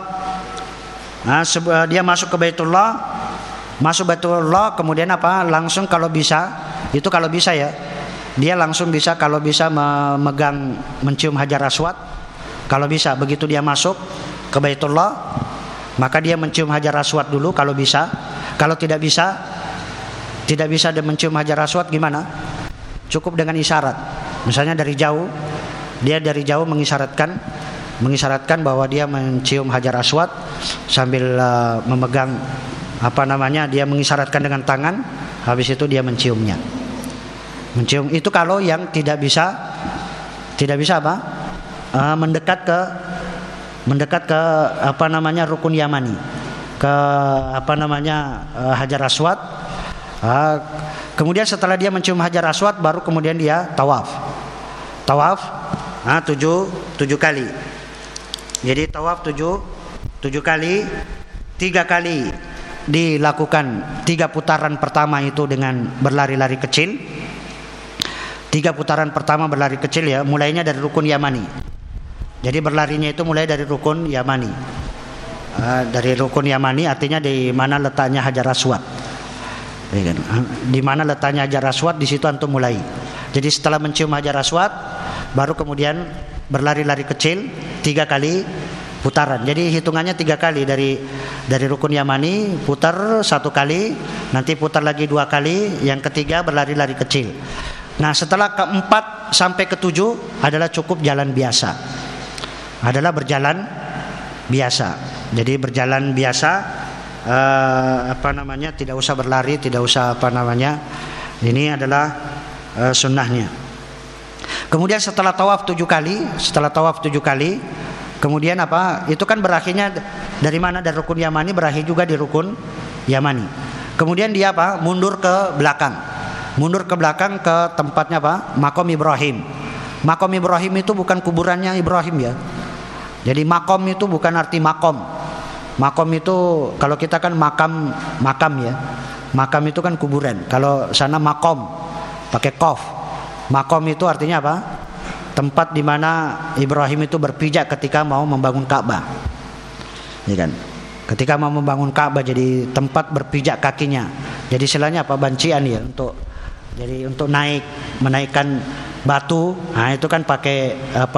[SPEAKER 1] Dia masuk ke Baitullah. Masuk Baitullah kemudian apa? Langsung kalau bisa, itu kalau bisa ya. Dia langsung bisa kalau bisa memegang mencium Hajar Aswad. Kalau bisa begitu dia masuk ke Baitullah, maka dia mencium Hajar Aswad dulu kalau bisa. Kalau tidak bisa dia mencium Hajar Aswad gimana? Cukup dengan isyarat. Misalnya dari jauh, dia dari jauh mengisyaratkan bahwa dia mencium Hajar Aswad sambil memegang dia mengisyaratkan dengan tangan, habis itu dia menciumnya. Mencium itu kalau yang tidak bisa apa? Mendekat ke rukun Yamani, ke Hajar Aswad. Kemudian setelah dia mencium Hajar Aswad baru kemudian dia tawaf 7 kali. Jadi tawaf 7 kali, 3 kali dilakukan 3 putaran pertama itu dengan berlari-lari kecil. 3 putaran pertama berlari kecil ya, mulainya dari rukun Yamani. Jadi berlarinya itu mulai dari rukun Yamani. Dari rukun Yamani artinya di mana letaknya Hajar Aswad. Di mana letaknya Hajar Aswad, di situ antum mulai. Jadi setelah mencium Hajar Aswad baru kemudian berlari-lari kecil 3 kali putaran. Jadi hitungannya 3 kali dari rukun Yamani, putar 1 kali, nanti putar lagi 2 kali, yang ketiga berlari-lari kecil. Nah, setelah ke-4 sampai ke-7 adalah cukup jalan biasa. Adalah berjalan biasa. Jadi berjalan biasa, tidak usah berlari, tidak usah ini adalah sunnahnya. Kemudian setelah tawaf 7 kali, kemudian apa? Itu kan berakhirnya dari mana? Dari rukun Yamani, berakhir juga di rukun Yamani. Kemudian dia apa? Mundur ke belakang ke tempatnya apa? Maqam Ibrahim. Maqam Ibrahim itu bukan kuburannya Ibrahim ya. Jadi maqam itu bukan arti makom. Makom itu kalau kita kan makam ya. Makam itu kan kuburan. Kalau sana makom pakai qaf. Makom itu artinya apa? Tempat di mana Ibrahim itu berpijak ketika mau membangun Ka'bah. Ya kan? Ketika mau membangun Ka'bah jadi tempat berpijak kakinya. Jadi istilahnya apa? Bancian ya untuk menaikkan batu. Nah, itu kan pakai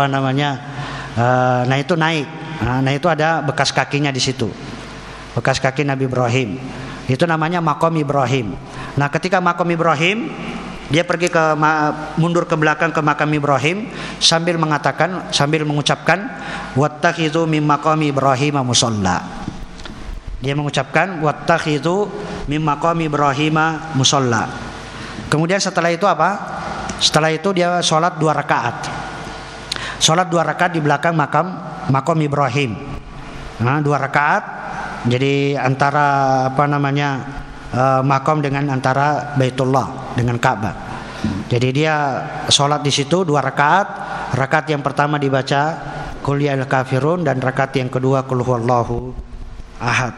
[SPEAKER 1] nah itu naik. Nah itu ada bekas kakinya di situ. Bekas kaki Nabi Ibrahim. Itu namanya Maqam Ibrahim. Nah, ketika Maqam Ibrahim, dia pergi mundur ke belakang ke Maqam Ibrahim sambil mengucapkan wattakhidhu mim maqami Ibrahim musalla. Dia mengucapkan wattakhidhu mim maqami Ibrahim musalla. Kemudian setelah itu apa? Setelah itu dia sholat 2 rakaat. Sholat 2 rakaat di belakang Maqam Ibrahim. Nah, 2 rakaat. Jadi antara Maqam dengan antara Baitullah dengan Ka'bah. Jadi dia sholat di situ 2 rakaat. Rakaat yang pertama dibaca Qul ya ayyuhal kafirun dan rakaat yang kedua Qul huwallahu ahad.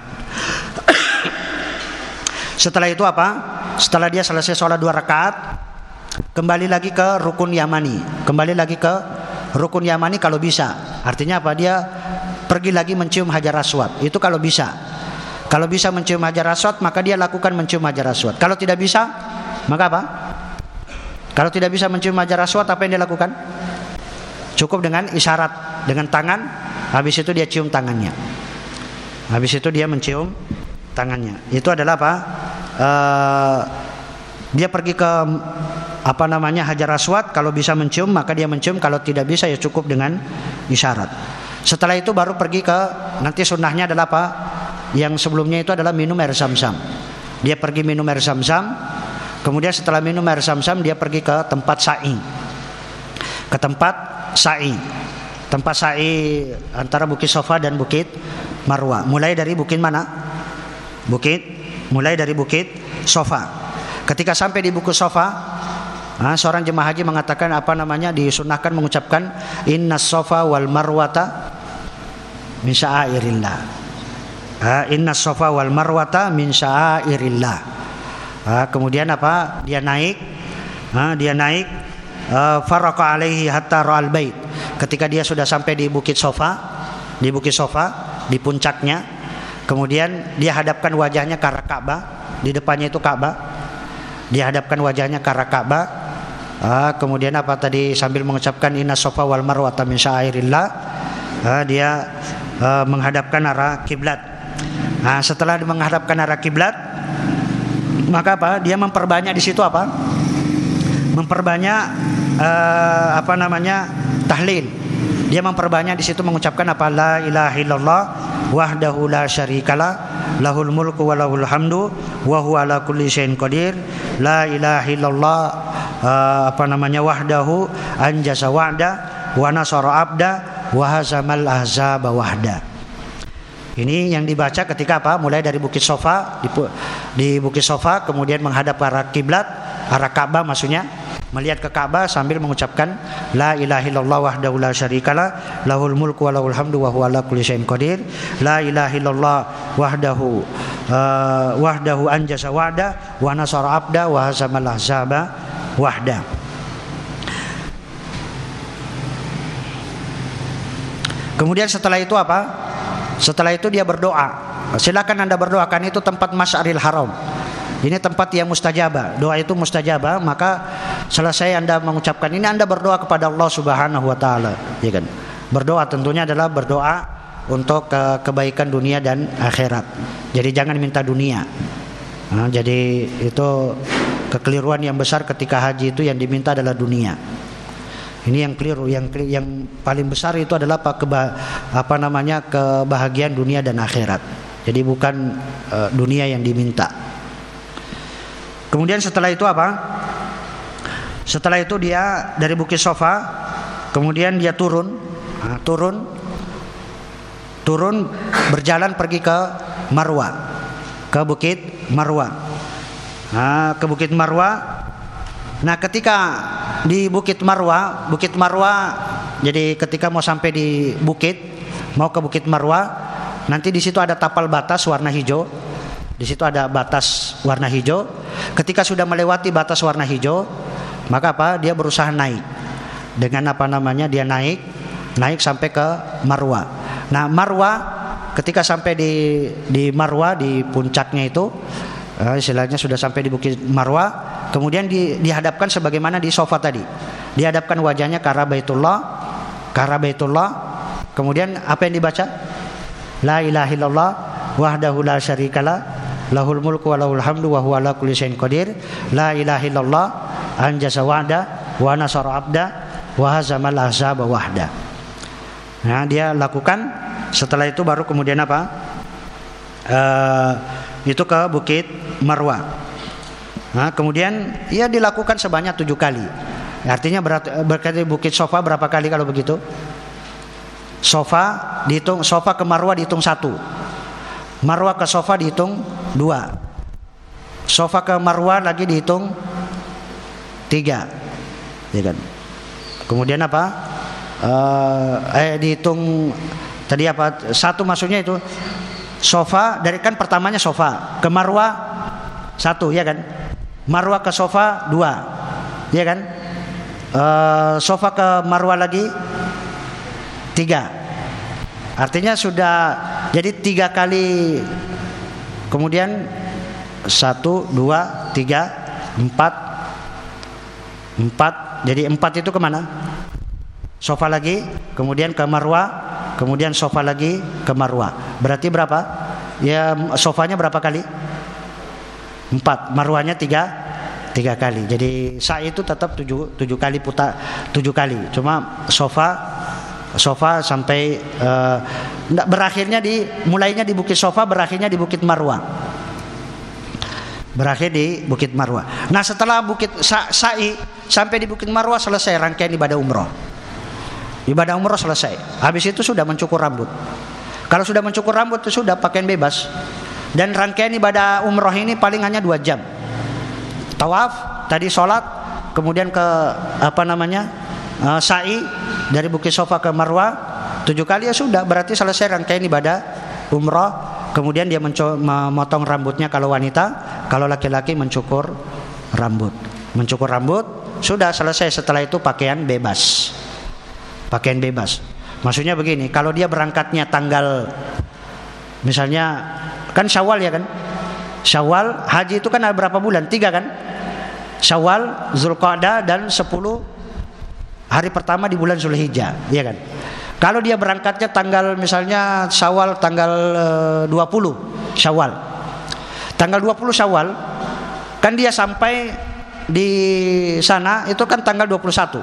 [SPEAKER 1] Setelah itu apa? Setelah dia selesai sholat 2 rakaat, kembali lagi ke rukun Yamani. Rukun Yamani kalau bisa. Artinya apa? Dia pergi lagi mencium Hajar Aswad. Itu kalau bisa. Kalau bisa mencium Hajar Aswad, maka dia lakukan mencium Hajar Aswad. Kalau tidak bisa, maka apa? Kalau tidak bisa mencium Hajar Aswad, apa yang dia lakukan? Cukup dengan isyarat dengan tangan. Habis itu dia cium tangannya. Habis itu dia mencium tangannya. Itu adalah apa? Dia pergi ke Hajar Aswad. Kalau bisa mencium maka dia mencium, kalau tidak bisa ya cukup dengan isyarat. Setelah itu baru pergi ke, nanti sunnahnya adalah apa? Yang sebelumnya itu adalah minum air Zam-Zam. Dia pergi minum air Zam-Zam. Kemudian setelah minum air Zam-Zam dia pergi ke tempat sa'i. ke tempat sa'i. Tempat sa'i antara Bukit Sofa dan Bukit Marwah. Mulai dari bukit mana? Mulai dari Bukit Sofa. Ketika sampai di Bukit Sofa, seorang jemaah haji mengatakan disunahkan mengucapkan inna sofa wal marwata min sya'airillah. Inna sofa wal marwata min sya'airillah. Kemudian dia naik farraqa alaihi hatta ra'al bait. Ketika dia sudah sampai di Bukit Sofa, di puncaknya, kemudian dia hadapkan wajahnya ke arah Ka'bah. Di depannya itu Ka'bah. Dia hadapkan wajahnya ke arah Ka'bah. Kemudian sambil mengucapkan inna sofa wal marwata min sya'airillah, dia menghadapkan arah kiblat. Setelah menghadapkan arah kiblat, maka dia memperbanyak di situ memperbanyak tahlil. Dia memperbanyak di situ mengucapkan la ilaha illallah wahdahu la syarikalah lahul mulku wa lahul hamdu wa huwa ala kulli syai'in qadir. La ilaha illallah wahdahu anjasa wa'da wa nasara abda wa hazamal ahzaba wahda. Ini yang dibaca ketika mulai dari Bukit Sofa, di Bukit Sofa, kemudian menghadap ke arah kiblat, arah Ka'bah maksudnya, melihat ke Ka'bah sambil mengucapkan la ilaha illallah wahdahu la syarikalah lahul mulku wa lahul hamdu wa huwa ala kulli syai'in qadir. La ilaha illallah wahdahu anjasa wa'da wa nasara abda wa hazamal ahzaba wahda. Kemudian setelah itu Setelah itu dia berdoa. Silakan Anda berdoa, kan itu tempat Masy'aril Haram. Ini tempat yang mustajabah. Doa itu mustajabah, maka selesai Anda mengucapkan ini, Anda berdoa kepada Allah Subhanahu wa taala, ya kan? Berdoa tentunya adalah berdoa untuk kebaikan dunia dan akhirat. Jadi jangan minta dunia. Jadi itu kekeliruan yang besar ketika haji, itu yang diminta adalah dunia. Ini yang keliru, yang paling besar itu adalah kebahagiaan dunia dan akhirat. Jadi bukan dunia yang diminta. Kemudian setelah itu Setelah itu dia dari Bukit Sofa, kemudian dia turun berjalan pergi ke Marwah, ke Bukit Marwah. Ke Bukit Marwah. Nah, ketika di Bukit Marwah, jadi ketika mau sampai di bukit, mau ke Bukit Marwah, nanti di situ ada tapal batas warna hijau. Di situ ada batas warna hijau. Ketika sudah melewati batas warna hijau, maka dia berusaha naik. Dengan dia naik sampai ke Marwah. Nah, Marwah, ketika sampai di Marwah, di puncaknya itu, istilahnya sudah sampai di Bukit Marwah. Kemudian dihadapkan sebagaimana di Sofa tadi. Dihadapkan wajahnya ke arah Baitullah. Kemudian apa yang dibaca? La ilaha illallah wahdahu la syarikalah lahul mulku wa lahul hamdu wa huwa ala kulli syai'in qadir. La ilaha illallah anjasa wa'da wa nasara abda wa hazamal ahzaba wahda. Nah, dia lakukan. Setelah itu baru kemudian itu ke Bukit Marwah. Nah, kemudian ia dilakukan sebanyak 7 kali. Artinya berarti Bukit Sofa berapa kali kalau begitu? Sofa ke Marwah dihitung 1. Marwah ke Sofa dihitung 2. Sofa ke Marwah lagi dihitung 3. Ya kan? Kemudian dihitung tadi 1 maksudnya itu Sofa dari kan pertamanya Sofa ke Marwah 1, ya kan? Marwah ke Sofa 2, ya kan? Sofa ke Marwah lagi 3. Artinya sudah jadi 3 kali. Kemudian 1, 2, 3, 4. Jadi 4 itu kemana? Sofa lagi, kemudian ke Marwah, kemudian Sofa lagi ke Marwah. Berarti berapa? Ya, Sofanya berapa kali? 4, Marwahnya 3 kali. Jadi sa'i itu tetap 7 kali putar, 7 kali. Cuma Sofa sampai mulainya di Bukit Sofa, berakhirnya di Bukit Marwah. Berakhir di Bukit Marwah. Nah, setelah sa'i sampai di Bukit Marwah selesai rangkaian ibadah umroh. Ibadah umroh selesai. Habis itu sudah mencukur rambut. Kalau sudah mencukur rambut itu sudah pakaian bebas. Dan rangkaian ibadah umroh ini paling hanya 2 jam. Tawaf, tadi sholat, kemudian ke sa'i dari Bukit Sofa ke Marwah 7 kali, ya sudah, berarti selesai rangkaian ibadah umroh. Kemudian dia memotong rambutnya kalau wanita, kalau laki-laki mencukur rambut. Mencukur rambut sudah selesai. Setelah itu pakaian bebas. Pakaian bebas. Maksudnya begini, kalau dia berangkatnya tanggal misalnya kan Syawal ya kan? Syawal, haji itu kan ada berapa bulan? 3 kan? Syawal, Zulqa'dah dan 10 hari pertama di bulan Zulhijjah, ya kan? Kalau dia berangkatnya tanggal misalnya Syawal tanggal 20 Syawal. Tanggal 20 Syawal kan dia sampai di sana itu kan tanggal 21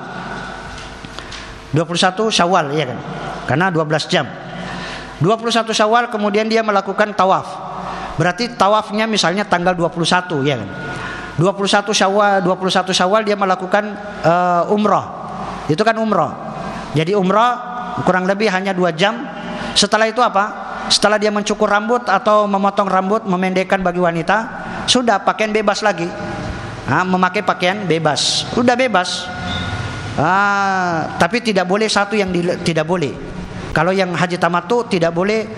[SPEAKER 1] Syawal, ya kan? Karena 12 jam. 21 Syawal kemudian dia melakukan tawaf. Berarti tawafnya misalnya tanggal 21, ya kan? 21 Syawal dia melakukan umroh. Itu kan umroh. Jadi umroh kurang lebih hanya 2 jam. Setelah itu apa? Setelah dia mencukur rambut atau memotong rambut, memendekkan bagi wanita, sudah pakaian bebas lagi. Memakai pakaian bebas. Sudah bebas. Tapi tidak boleh satu yang tidak boleh. Kalau yang haji tamattu tidak boleh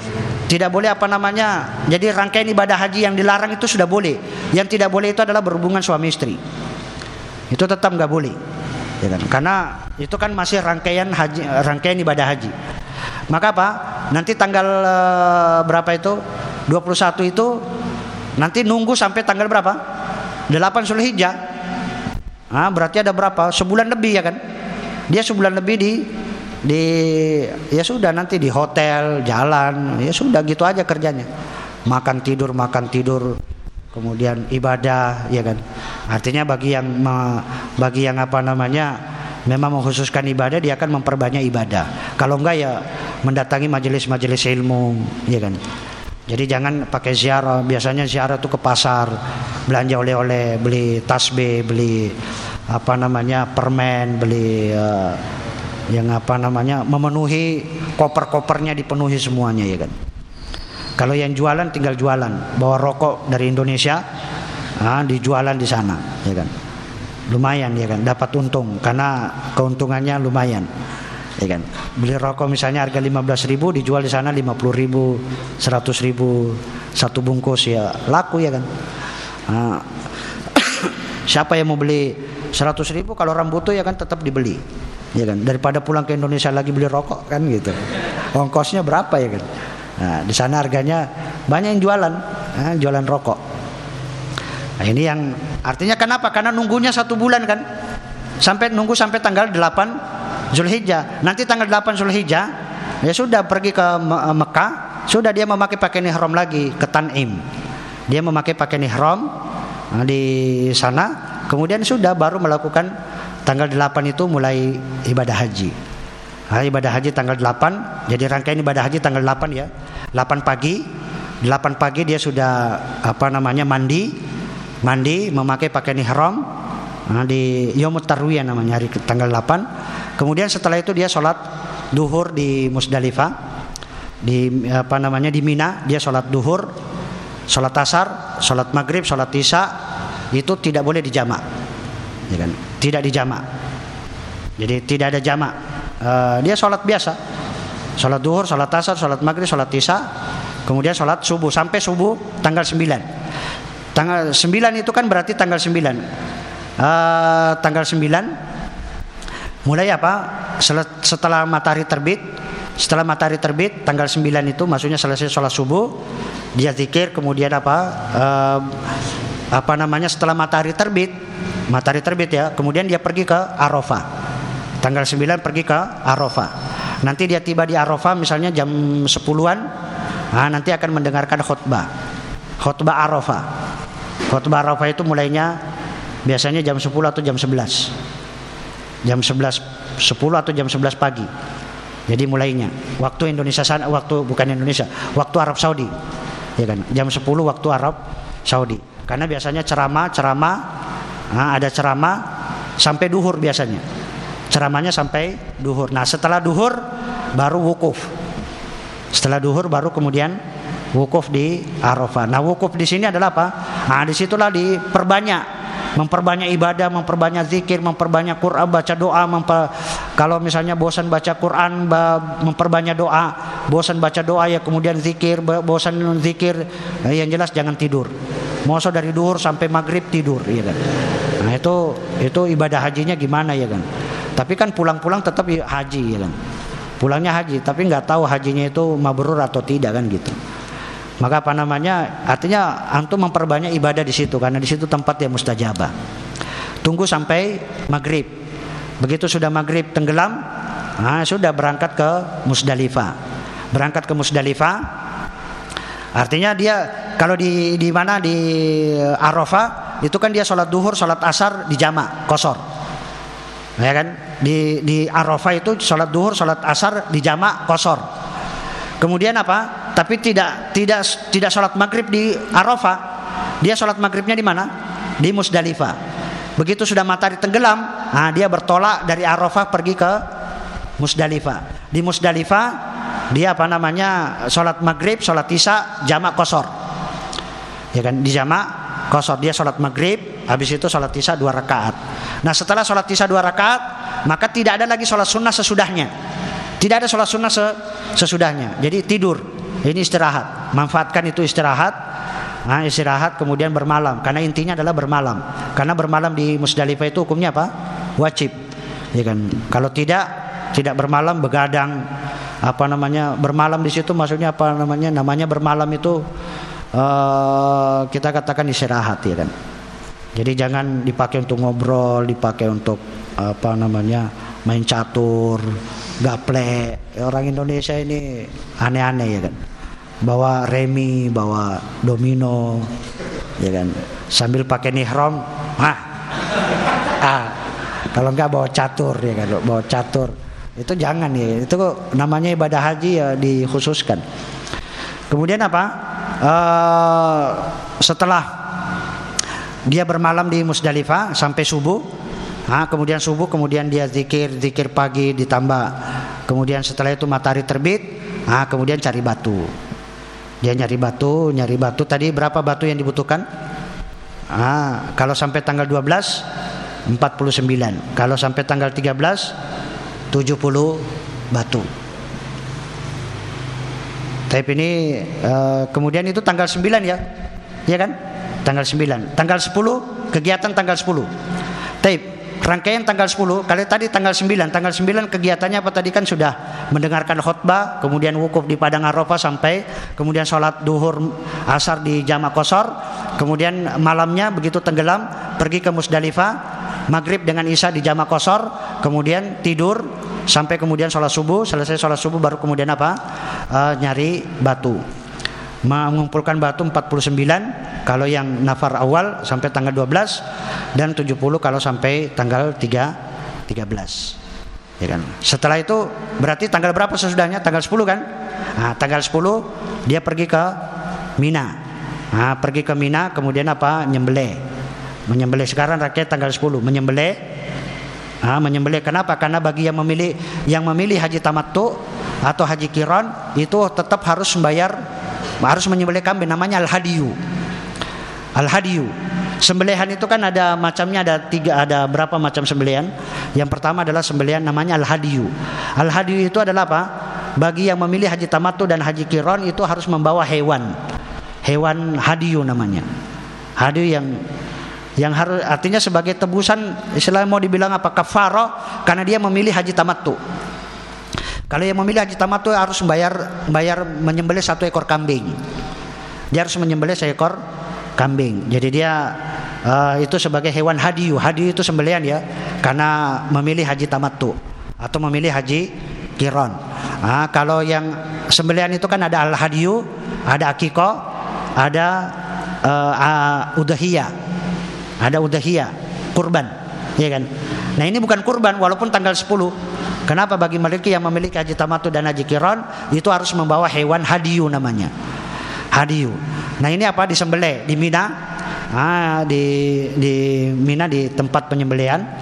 [SPEAKER 1] jadi rangkaian ibadah haji yang dilarang itu sudah boleh. Yang tidak boleh itu adalah berhubungan suami istri. Itu tetap nggak boleh. Ya kan? Karena itu kan masih rangkaian ibadah haji. Maka apa? Nanti tanggal berapa itu? 21 itu nanti nunggu sampai tanggal berapa? 8 Zulhijjah. Berarti ada berapa? Sebulan lebih, ya kan? Dia sebulan lebih ya sudah, nanti di hotel, jalan, ya sudah gitu aja kerjanya. Makan tidur, kemudian ibadah, ya kan? Artinya bagi yang memang mengkhususkan ibadah, dia akan memperbanyak ibadah. Kalau enggak ya mendatangi majelis-majelis ilmu, ya kan? Jadi jangan pakai ziarah. Biasanya ziarah itu ke pasar, belanja oleh-oleh, beli tasbih, beli permen, beli memenuhi koper-kopernya, dipenuhi semuanya, ya kan? Kalau yang jualan tinggal jualan, bawa rokok dari Indonesia, dijualan di sana, ya kan? Lumayan, ya kan? Dapat untung karena keuntungannya lumayan, ya kan? Beli rokok misalnya harga 15.000, dijual di sana 50.000, 100.000 satu bungkus, ya laku, ya kan? Siapa yang mau beli 100.000 kalau orang butuh, ya kan, tetap dibeli, ya kan? Daripada pulang ke Indonesia lagi beli rokok, kan gitu. Ongkosnya berapa, ya kan? Di sana harganya banyak yang jualan rokok. Ini yang artinya kenapa? Karena nunggunya 1 bulan kan, nunggu sampai tanggal 8 Zulhijjah. Nanti tanggal 8 Zulhijjah ya sudah pergi ke Mekah, sudah dia memakai pakaian ihram lagi ke Tan'im. Dia memakai pakaian ihram di sana, kemudian sudah baru melakukan tanggal 8 itu mulai ibadah haji. Ibadah haji tanggal 8. Jadi rangkaian ibadah haji tanggal 8, ya. 8 pagi dia sudah mandi, memakai pakaian ihram di Yaumut Tarwiyah namanya, hari tanggal 8. Kemudian setelah itu dia sholat duhur di Musdalifah, di Mina. Dia sholat duhur, sholat asar, sholat maghrib, sholat isya. Itu tidak boleh dijamak, ya kan? Tidak dijamak. Jadi tidak ada jamak. Dia sholat biasa, sholat duhur, sholat asar, sholat maghrib, sholat isya, kemudian sholat subuh sampai subuh tanggal 9. Tanggal 9 itu kan berarti tanggal 9. Tanggal 9 mulai apa? Setelah matahari terbit. Setelah matahari terbit tanggal 9 itu maksudnya selesai sholat subuh, dia zikir, kemudian setelah matahari terbit ya, kemudian dia pergi ke Arafah. Tanggal 9 pergi ke Arafah. Nanti dia tiba di Arafah misalnya jam 10-an. Nanti akan mendengarkan khutbah Arafah. Khutbah Arafah itu mulainya biasanya jam 10 atau jam 11. Jam 11, 10 atau jam 11 pagi. Jadi mulainya waktu Indonesia sana, waktu Arab Saudi. Ya kan? Jam 10 waktu Arab Saudi. Karena biasanya ceramah, ada ceramah sampai duhur biasanya. Ceramahnya sampai duhur. Nah, setelah duhur baru wukuf. Setelah duhur baru kemudian wukuf di Arafah. Nah, wukuf di sini adalah apa? Nah, disitulah memperbanyak ibadah, memperbanyak zikir, memperbanyak Quran, baca doa. Kalau misalnya bosan baca Quran, memperbanyak doa. Bosan baca doa ya kemudian zikir, bosan zikir, yang jelas jangan tidur. Masa dari duhur sampai maghrib tidur, ya kan? Nah, itu ibadah hajinya gimana, ya kan? Tapi kan pulang-pulang tetap haji, ya kan? Pulangnya haji, tapi nggak tahu hajinya itu mabrur atau tidak, kan gitu. Maka artinya antum memperbanyak ibadah di situ, karena di situ tempat yang mustajabah. Tunggu sampai maghrib. Begitu sudah maghrib tenggelam, sudah berangkat ke Musdalifah. Berangkat ke Musdalifah, artinya dia kalau di Arafah itu kan dia sholat duhur, sholat asar di jamak qashar. Ya kan? Di Arafah itu sholat duhur, sholat asar di jamak qashar. Kemudian apa? Tapi tidak sholat maghrib di Arafah. Dia sholat maghribnya di mana? Di Musdalifah. Begitu sudah matahari tenggelam, dia bertolak dari Arafah pergi ke Musdalifah. Di Musdalifah dia sholat maghrib, sholat isya jamak qashar. Ya kan? Di jamak qashar dia sholat maghrib, habis itu sholat isya 2 rakaat. Nah, setelah sholat isya 2 rakaat, maka tidak ada lagi sholat sunnah sesudahnya. Tidak ada sholat sunnah sesudahnya. Jadi tidur. Ini istirahat. Manfaatkan itu istirahat. Istirahat kemudian bermalam. Karena intinya adalah bermalam. Karena bermalam di Musdalifah itu hukumnya apa? Wajib. Ya kan? Kalau tidak bermalam, begadang. Bermalam di situ maksudnya apa namanya? Namanya bermalam itu kita katakan istirahat, ya kan? Jadi jangan dipakai untuk ngobrol, dipakai untuk main catur, gaplek. Orang Indonesia ini aneh-aneh, ya kan? Bawa remi, bawa domino, ya kan? Sambil pakai nihrom, kalau enggak bawa catur, ya kan? Bawa catur. Itu jangan, ya. Itu namanya ibadah haji, ya, dikhususkan. Kemudian apa? Setelah dia bermalam di Musdalifah sampai subuh, kemudian dia zikir pagi ditambah. Kemudian setelah itu matahari terbit, kemudian cari batu. Dia nyari batu. Tadi berapa batu yang dibutuhkan? Kalau sampai tanggal 12 49. Kalau sampai tanggal 13 70 batu. Tapi ini kemudian itu tanggal 9, ya. Ya kan? Tanggal 9. Tanggal 10 kegiatan tanggal 10. Taib rangkaian tanggal 10, kali tadi tanggal 9. Tanggal 9 kegiatannya apa tadi kan sudah mendengarkan khutbah, kemudian wukuf di padang Arafah sampai kemudian sholat duhur asar di jamak qashar, kemudian malamnya begitu tenggelam pergi ke Musdalifah, maghrib dengan isya di jamak qashar, kemudian tidur sampai kemudian sholat subuh. Selesai sholat subuh baru kemudian nyari batu, mengumpulkan batu 49 kalau yang nafar awal sampai tanggal 12 dan 70 kalau sampai tanggal 13, ya kan. Setelah itu berarti tanggal berapa sesudahnya? Tanggal 10 kan? Tanggal 10 dia pergi ke Mina. Pergi ke Mina kemudian menyembelih. Sekarang rakyat tanggal 10 menyembelih. Kenapa? Karena bagi yang memilih haji tamattu atau haji qiran itu tetap harus menyembelih kambing, namanya al-hadiyu. Sembelihan itu kan ada macamnya, ada berapa macam sembelihan. Yang pertama adalah sembelihan namanya al-hadiyu. Al-hadiyu itu adalah apa? Bagi yang memilih haji tamattu dan haji qiran itu harus membawa hewan hadiyu namanya. Hadiyu yang harus artinya sebagai tebusan, istilahnya mau dibilang apa? Kafarah, karena dia memilih haji tamattu. Kalau yang memilih haji tamattu harus bayar menyembelih 1 ekor kambing. Dia harus menyembelih 1 ekor kambing. Jadi dia itu sebagai hewan hadiyu. Hadiyu itu sembelihan, ya, karena memilih haji tamattu atau memilih haji qiran. Kalau yang sembelihan itu kan ada al-hadiyu, ada akikah, ada udhiyah. Ada udhiyah, kurban, ya kan? Nah, ini bukan kurban walaupun tanggal 10. Kenapa? Bagi mereka yang memiliki haji tamattu dan haji qiran itu harus membawa hewan hadiyu namanya. Hadiyu. Nah, ini apa? Disembelih di Mina. Di Mina di tempat penyembelihan.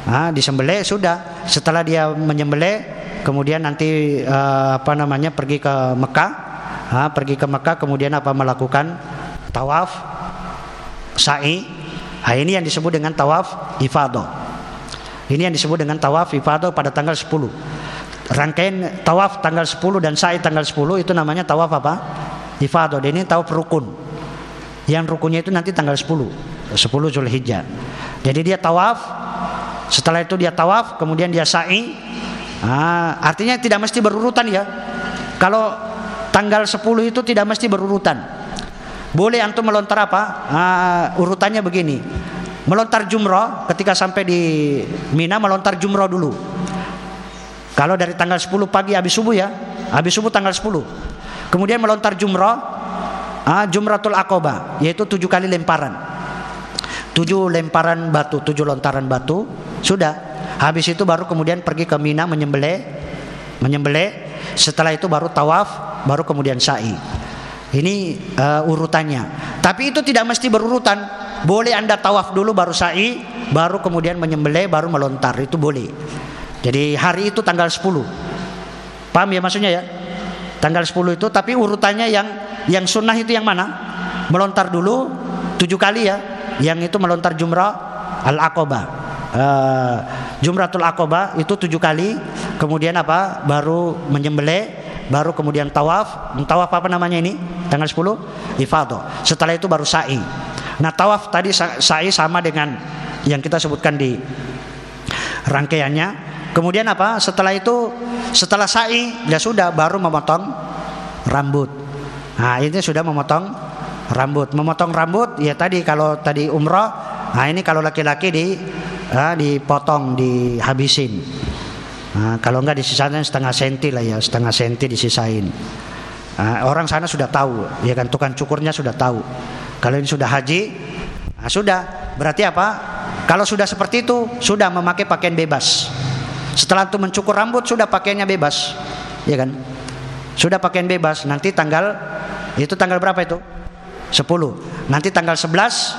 [SPEAKER 1] Disembelih sudah. Setelah dia menyembelih, kemudian nanti pergi ke Mekah. Pergi ke Mekah, kemudian melakukan tawaf sa'i. Ini yang disebut dengan tawaf ifadah. Ini yang disebut dengan tawaf ifadah pada tanggal 10. Rangkaian tawaf tanggal 10 dan sa'i tanggal 10 itu namanya tawaf ifadah. Dan ini tawaf rukun. Yang rukunnya itu nanti tanggal 10 Zulhijjah. Jadi dia tawaf, setelah itu dia tawaf, kemudian dia sa'i. Artinya tidak mesti berurutan ya. Kalau tanggal 10 itu tidak mesti berurutan. Boleh antum melontar urutannya begini. Melontar jumrah ketika sampai di Mina, melontar jumrah dulu. Kalau dari tanggal 10 pagi habis subuh ya, habis subuh tanggal 10. Kemudian melontar jumrah, Jumratul Aqabah, yaitu 7 kali lemparan. 7 lemparan batu, 7 lontaran batu. Sudah. Habis itu baru kemudian pergi ke Mina menyembelih. Setelah itu baru tawaf, baru kemudian sa'i. Ini urutannya. Tapi itu tidak mesti berurutan. Boleh Anda tawaf dulu baru sa'i, baru kemudian menyembelih, baru melontar. Itu boleh. Jadi hari itu tanggal 10. Paham ya maksudnya ya? Tanggal 10 itu, tapi urutannya yang sunnah itu yang mana? Melontar dulu 7 kali ya. Yang itu melontar jumrah al-Aqabah. Jumratul Aqabah itu 7 kali. Kemudian baru menyembelih, baru kemudian tawaf. Tawaf apa namanya ini? Tanggal 10 ifadah. Setelah itu baru sa'i. Nah, tawaf tadi sa'i sama dengan yang kita sebutkan di rangkaiannya. Kemudian setelah itu, setelah sa'i ya sudah, baru memotong rambut. Nah, ini sudah memotong rambut. Memotong rambut ya tadi, kalau tadi umrah, ini kalau laki-laki dipotong, dihabisin. Kalau enggak disisain setengah senti lah ya, setengah senti disisain. Orang sana sudah tahu, ya kan, tukang cukurnya sudah tahu. Kalau ini sudah haji, sudah. Berarti kalau sudah seperti itu, sudah memakai pakaian bebas. Setelah itu mencukur rambut, sudah pakaiannya bebas, ya kan? Sudah pakaian bebas. Nanti tanggal berapa itu? 10. Nanti tanggal 11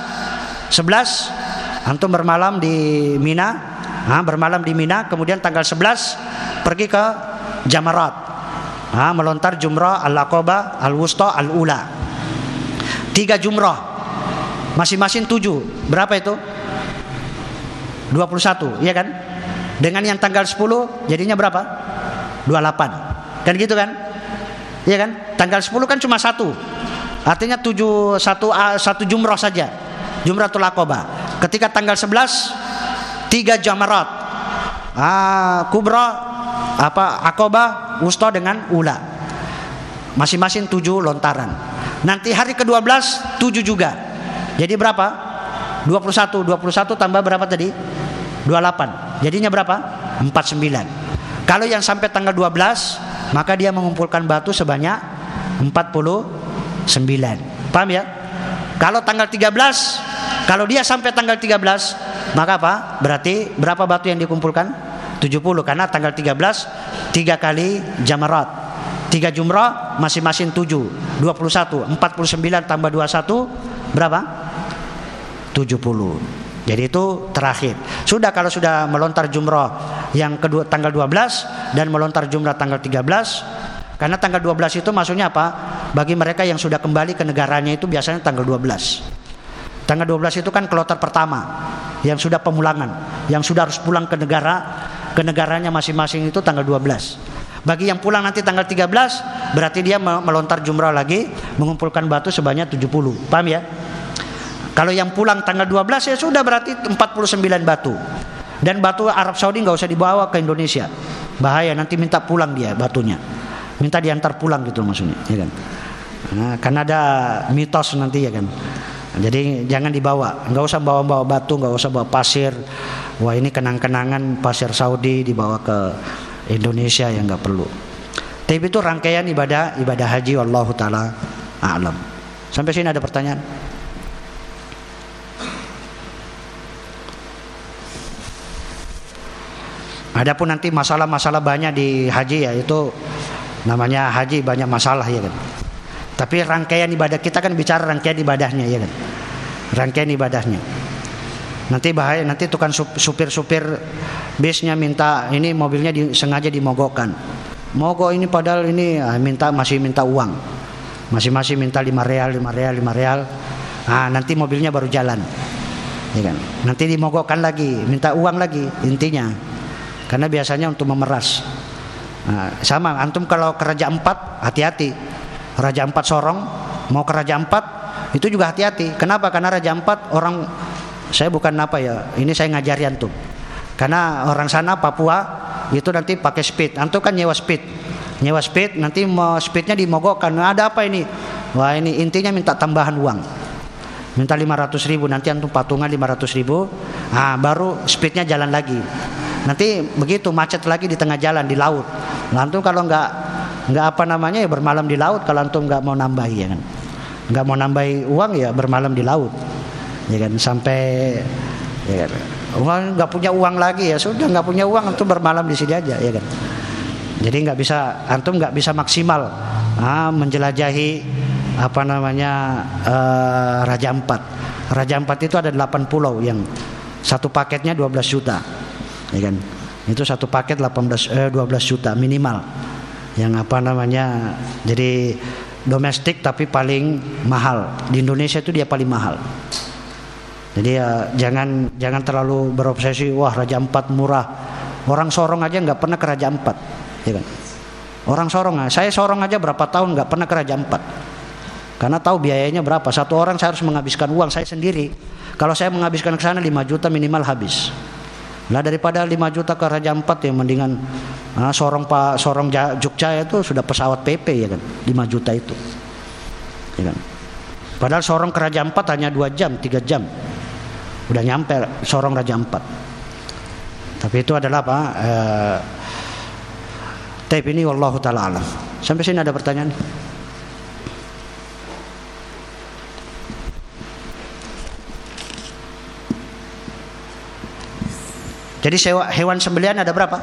[SPEAKER 1] antum bermalam di Mina. Bermalam di Mina, kemudian tanggal 11 pergi ke Jamarat. Melontar jumrah al-Aqabah, al-Wusta, al-Ula. 3 jumrah. Masing-masing 7. Berapa itu? 21, iya kan? Dengan yang tanggal 10 jadinya berapa? 28. Kan gitu kan? Iya kan? Tanggal 10 kan cuma 1. Artinya 1 jumrah saja. Jumratul Aqabah. Ketika tanggal 11 3 jamarat. Kubra, Aqabah, Wusta dengan Ula. Masing-masing 7 lontaran. Nanti hari ke-12 7 juga. Jadi berapa? 21 tambah berapa tadi? 28. Jadinya berapa? 49. Kalau yang sampai tanggal 12, maka dia mengumpulkan batu sebanyak 49. Paham ya? Kalau tanggal 13, kalau dia sampai tanggal 13, maka berarti berapa batu yang dikumpulkan? 70, karena tanggal 13 3 kali jamarat. 3 jumrah masing-masing 7, 21, 49 tambah 21 berapa? 70. Jadi itu terakhir. Sudah, kalau sudah melontar jumrah yang kedua tanggal 12 dan melontar jumrah tanggal 13, karena tanggal 12 itu maksudnya bagi mereka yang sudah kembali ke negaranya itu biasanya tanggal 12. Tanggal 12 itu kan kloter pertama yang sudah pemulangan, yang sudah harus pulang ke negaranya masing-masing itu tanggal 12. Bagi yang pulang nanti tanggal 13, berarti dia melontar jumrah lagi, mengumpulkan batu sebanyak 70. Paham ya? Kalau yang pulang tanggal 12 ya sudah, berarti 49 batu. Dan batu Arab Saudi nggak usah dibawa ke Indonesia, bahaya, nanti minta pulang dia batunya, minta diantar pulang gitu maksudnya, ya kan? Karena ada mitos nanti, ya kan? Jadi jangan dibawa, nggak usah bawa batu, nggak usah bawa pasir. Wah, ini kenang-kenangan pasir Saudi dibawa ke Indonesia, yang nggak perlu. Tapi itu rangkaian ibadah haji, wallahu taala a'lam. Sampai sini ada pertanyaan? Adapun nanti masalah-masalah banyak di haji, ya itu namanya haji, banyak masalah, ya kan. Tapi rangkaian ibadah kita kan bicara rangkaian ibadahnya, ya kan. Rangkaian ibadahnya. Nanti bahaya, nanti tukang supir bisnya minta ini mobilnya sengaja dimogokkan. Mogok ini padahal ini masih minta uang. Masing-masing minta 5 real. Nah, nanti mobilnya baru jalan. Ya kan? Nanti dimogokkan lagi, minta uang lagi intinya. Karena biasanya untuk memeras. Nah, sama antum kalau ke Raja Ampat hati-hati. Raja Ampat Sorong mau ke Raja Ampat itu juga hati-hati. Kenapa? Karena Raja Ampat orang, saya bukan apa ya, ini saya ngajari antum. Karena orang sana Papua itu nanti pakai speed. Antum kan nyewa speed, nanti mau speednya dimogokkan. Nah, ada apa ini? Wah, ini intinya minta tambahan uang. Minta 500.000, nanti antum patungan 500.000. Nah, baru speednya jalan lagi. Nanti begitu macet lagi di tengah jalan di laut. Nah, antum kalau nggak apa namanya ya bermalam di laut. Kalau antum nggak mau nambahi ya kan, nggak mau nambahi uang ya bermalam di laut. Ya kan, sampai ya kan, nggak punya uang lagi ya sudah, nggak punya uang antum bermalam di sini aja ya kan. Jadi antum nggak bisa maksimal menjelajahi apa namanya Raja Ampat. Raja Ampat itu ada 8 pulau yang satu paketnya 12 juta. Ya kan? Itu satu paket 12 juta minimal. Yang apa namanya? Jadi domestik tapi paling mahal. Di Indonesia itu dia paling mahal. Jadi ya jangan terlalu berobsesi wah Raja Ampat murah. Orang Sorong aja nggak pernah ke Raja Ampat, ya kan? Orang Sorong, saya Sorong aja berapa tahun nggak pernah ke Raja Ampat. Karena tahu biayanya berapa. Satu orang saya harus menghabiskan uang saya sendiri. Kalau saya menghabiskan ke sana 5 juta minimal habis. Lah daripada 5 juta ke Raja Ampat ya mendingan Sorong Jogja itu sudah pesawat PP ya kan. 5 juta itu. Ya kan. Padahal Sorong ke Raja Ampat hanya 2 jam, 3 jam. Udah nyampe Sorong Raja Ampat. Tapi itu adalah apa? Tape ini wallahu taala alam. Sampai sini ada pertanyaan? Jadi hewan sembelihan ada berapa?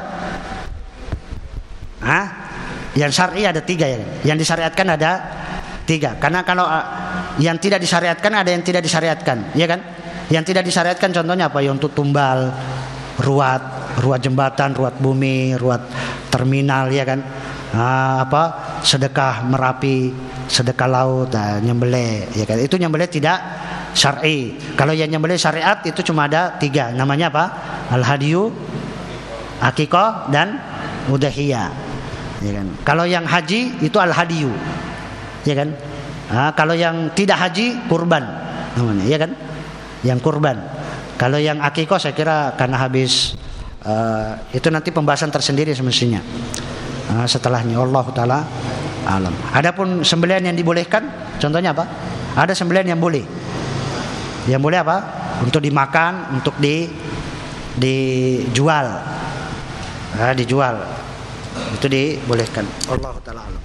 [SPEAKER 1] Yang syar'i ada 3 ya. Yang disyariatkan ada 3. Karena kalau yang tidak disyariatkan ada yang tidak disyariatkan, ya kan? Yang tidak disyariatkan contohnya apa? Ya untuk tumbal, ruat jembatan, ruat bumi, ruat terminal, ya kan? Sedekah Merapi, sedekah laut, nyembelih, ya kan? Itu nyembelih tidak syar'i. Kalau yang nyembelih syariat itu cuma ada 3. Namanya apa? Al-hadiyu, akikah dan udhiyah. Ya kan? Kalau yang haji itu al-hadiyu. Ya kan? Kalau yang tidak haji kurban namanya, ya kan? Yang kurban. Kalau yang akikah saya kira karena habis itu nanti pembahasan tersendiri semestinya. Setelahnya Allah taala alam. Adapun sembelihan yang dibolehkan contohnya apa? Ada sembelihan yang boleh. Yang boleh apa? Untuk dimakan, untuk dijual. Dijual. Itu dibolehkan. Allah taala alam.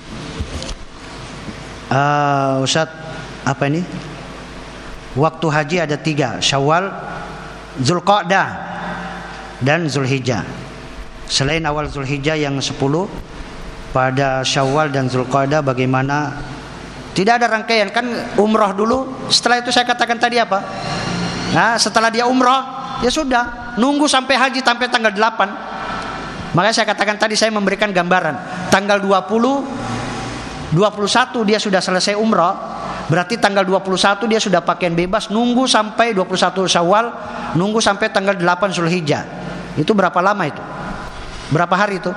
[SPEAKER 1] Ustaz, apa ini? Waktu haji ada 3, Syawal, Zulqa'dah dan Zulhijjah. Selain awal Zulhijjah yang 10, pada Syawal dan Zulqa'dah bagaimana? Tidak ada rangkaian, kan umrah dulu. Setelah itu saya katakan tadi apa? Setelah dia umrah, ya sudah, nunggu sampai haji sampai tanggal 8. Makanya saya katakan tadi saya memberikan gambaran. Tanggal 21 dia sudah selesai umrah. Berarti tanggal 21 dia sudah pakaian bebas, nunggu sampai 21 Syawal, nunggu sampai tanggal 8 Zulhijjah. Itu berapa lama itu? Berapa hari itu?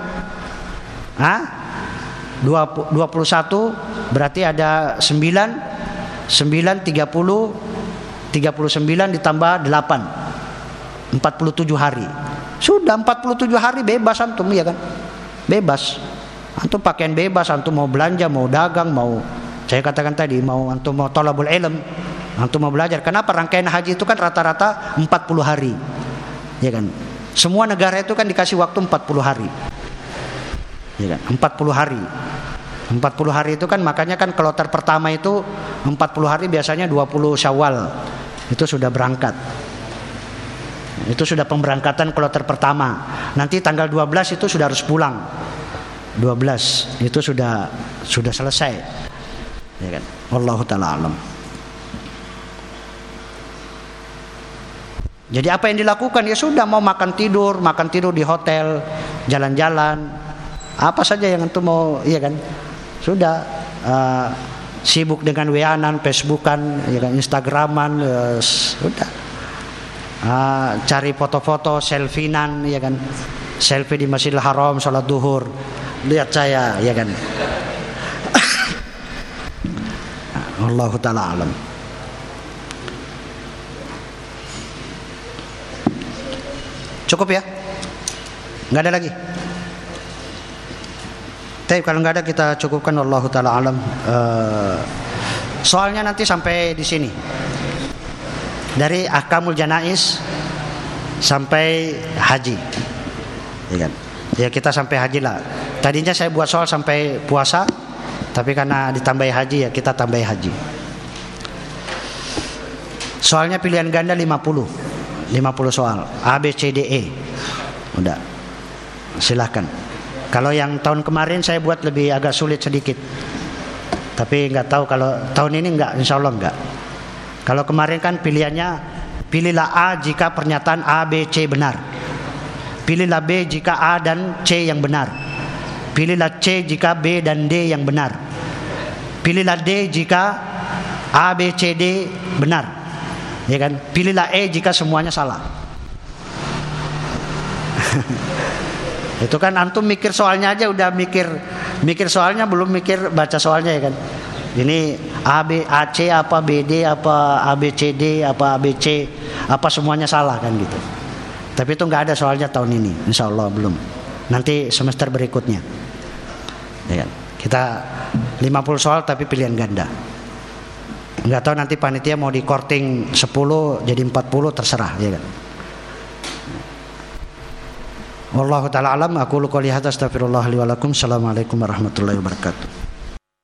[SPEAKER 1] 21 berarti ada 9 30 39 ditambah 8 47 hari. Sudah 47 hari bebas antum, ya kan? Bebas. Antum pakaian bebas, antum mau belanja, mau dagang, mau saya katakan tadi antum mau thalabul ilm, antum mau belajar. Kenapa? Rangkaian haji itu kan rata-rata 40 hari. Ya kan? Semua negara itu kan dikasih waktu 40 hari. Ya kan? 40 hari. 40 hari itu kan makanya kan kloter pertama itu 40 hari biasanya 20 Syawal. Itu sudah berangkat. Itu sudah pemberangkatan kloter pertama. Nanti tanggal 12 itu sudah harus pulang. 12 itu sudah selesai. Ya kan? Wallahu taala alam. Jadi apa yang dilakukan ya sudah, mau makan tidur di hotel, jalan-jalan, apa saja yang antum mau, iya kan? Sudah sibuk dengan WA-an, Facebookan, ya kan, Instagraman, sudah. Cari foto-foto, selfie-an, ya kan? Selfie di Masjidil Haram salat duhur. Lihat saya, ya kan? Wallahu taala alam. Cukup ya? Nggak ada lagi? Tapi kalau nggak ada kita cukupkan. Wallahu taala alam. Soalnya nanti sampai di sini. Dari ahkamul janaiz sampai haji. Ya kan? Ya kita sampai haji lah. Tadinya saya buat soal sampai puasa, tapi karena ditambahi haji ya kita tambahi haji. Soalnya pilihan ganda 50 soal, A, B, C, D, E. Udah, silahkan. Kalau yang tahun kemarin saya buat lebih agak sulit sedikit, tapi nggak tahu kalau tahun ini nggak, insya Allah nggak. Kalau kemarin kan pilihannya, pilihlah A jika pernyataan A, B, C benar, pilihlah B jika A dan C yang benar, pilihlah C jika B dan D yang benar, pilihlah D jika A, B, C, D benar, ya kan? Pilihlah E jika semuanya salah. Itu kan antum mikir soalnya aja udah mikir soalnya, belum mikir baca soalnya, ya kan? Ini A, B, A, C apa, B, D apa, A, B, C, D apa, A, B, C apa, semuanya salah kan gitu. Tapi itu nggak ada soalnya tahun ini, insya Allah belum. Nanti semester berikutnya, ya kan? Kita 50 soal tapi pilihan ganda. Nggak tahu nanti panitia mau di korting 10 jadi 40, terserah, ya kan. Wallahu ta'ala alam. Aku qouli hadza, astaghfirullah li wa lakum. Assalamualaikum warahmatullahi wabarakatuh.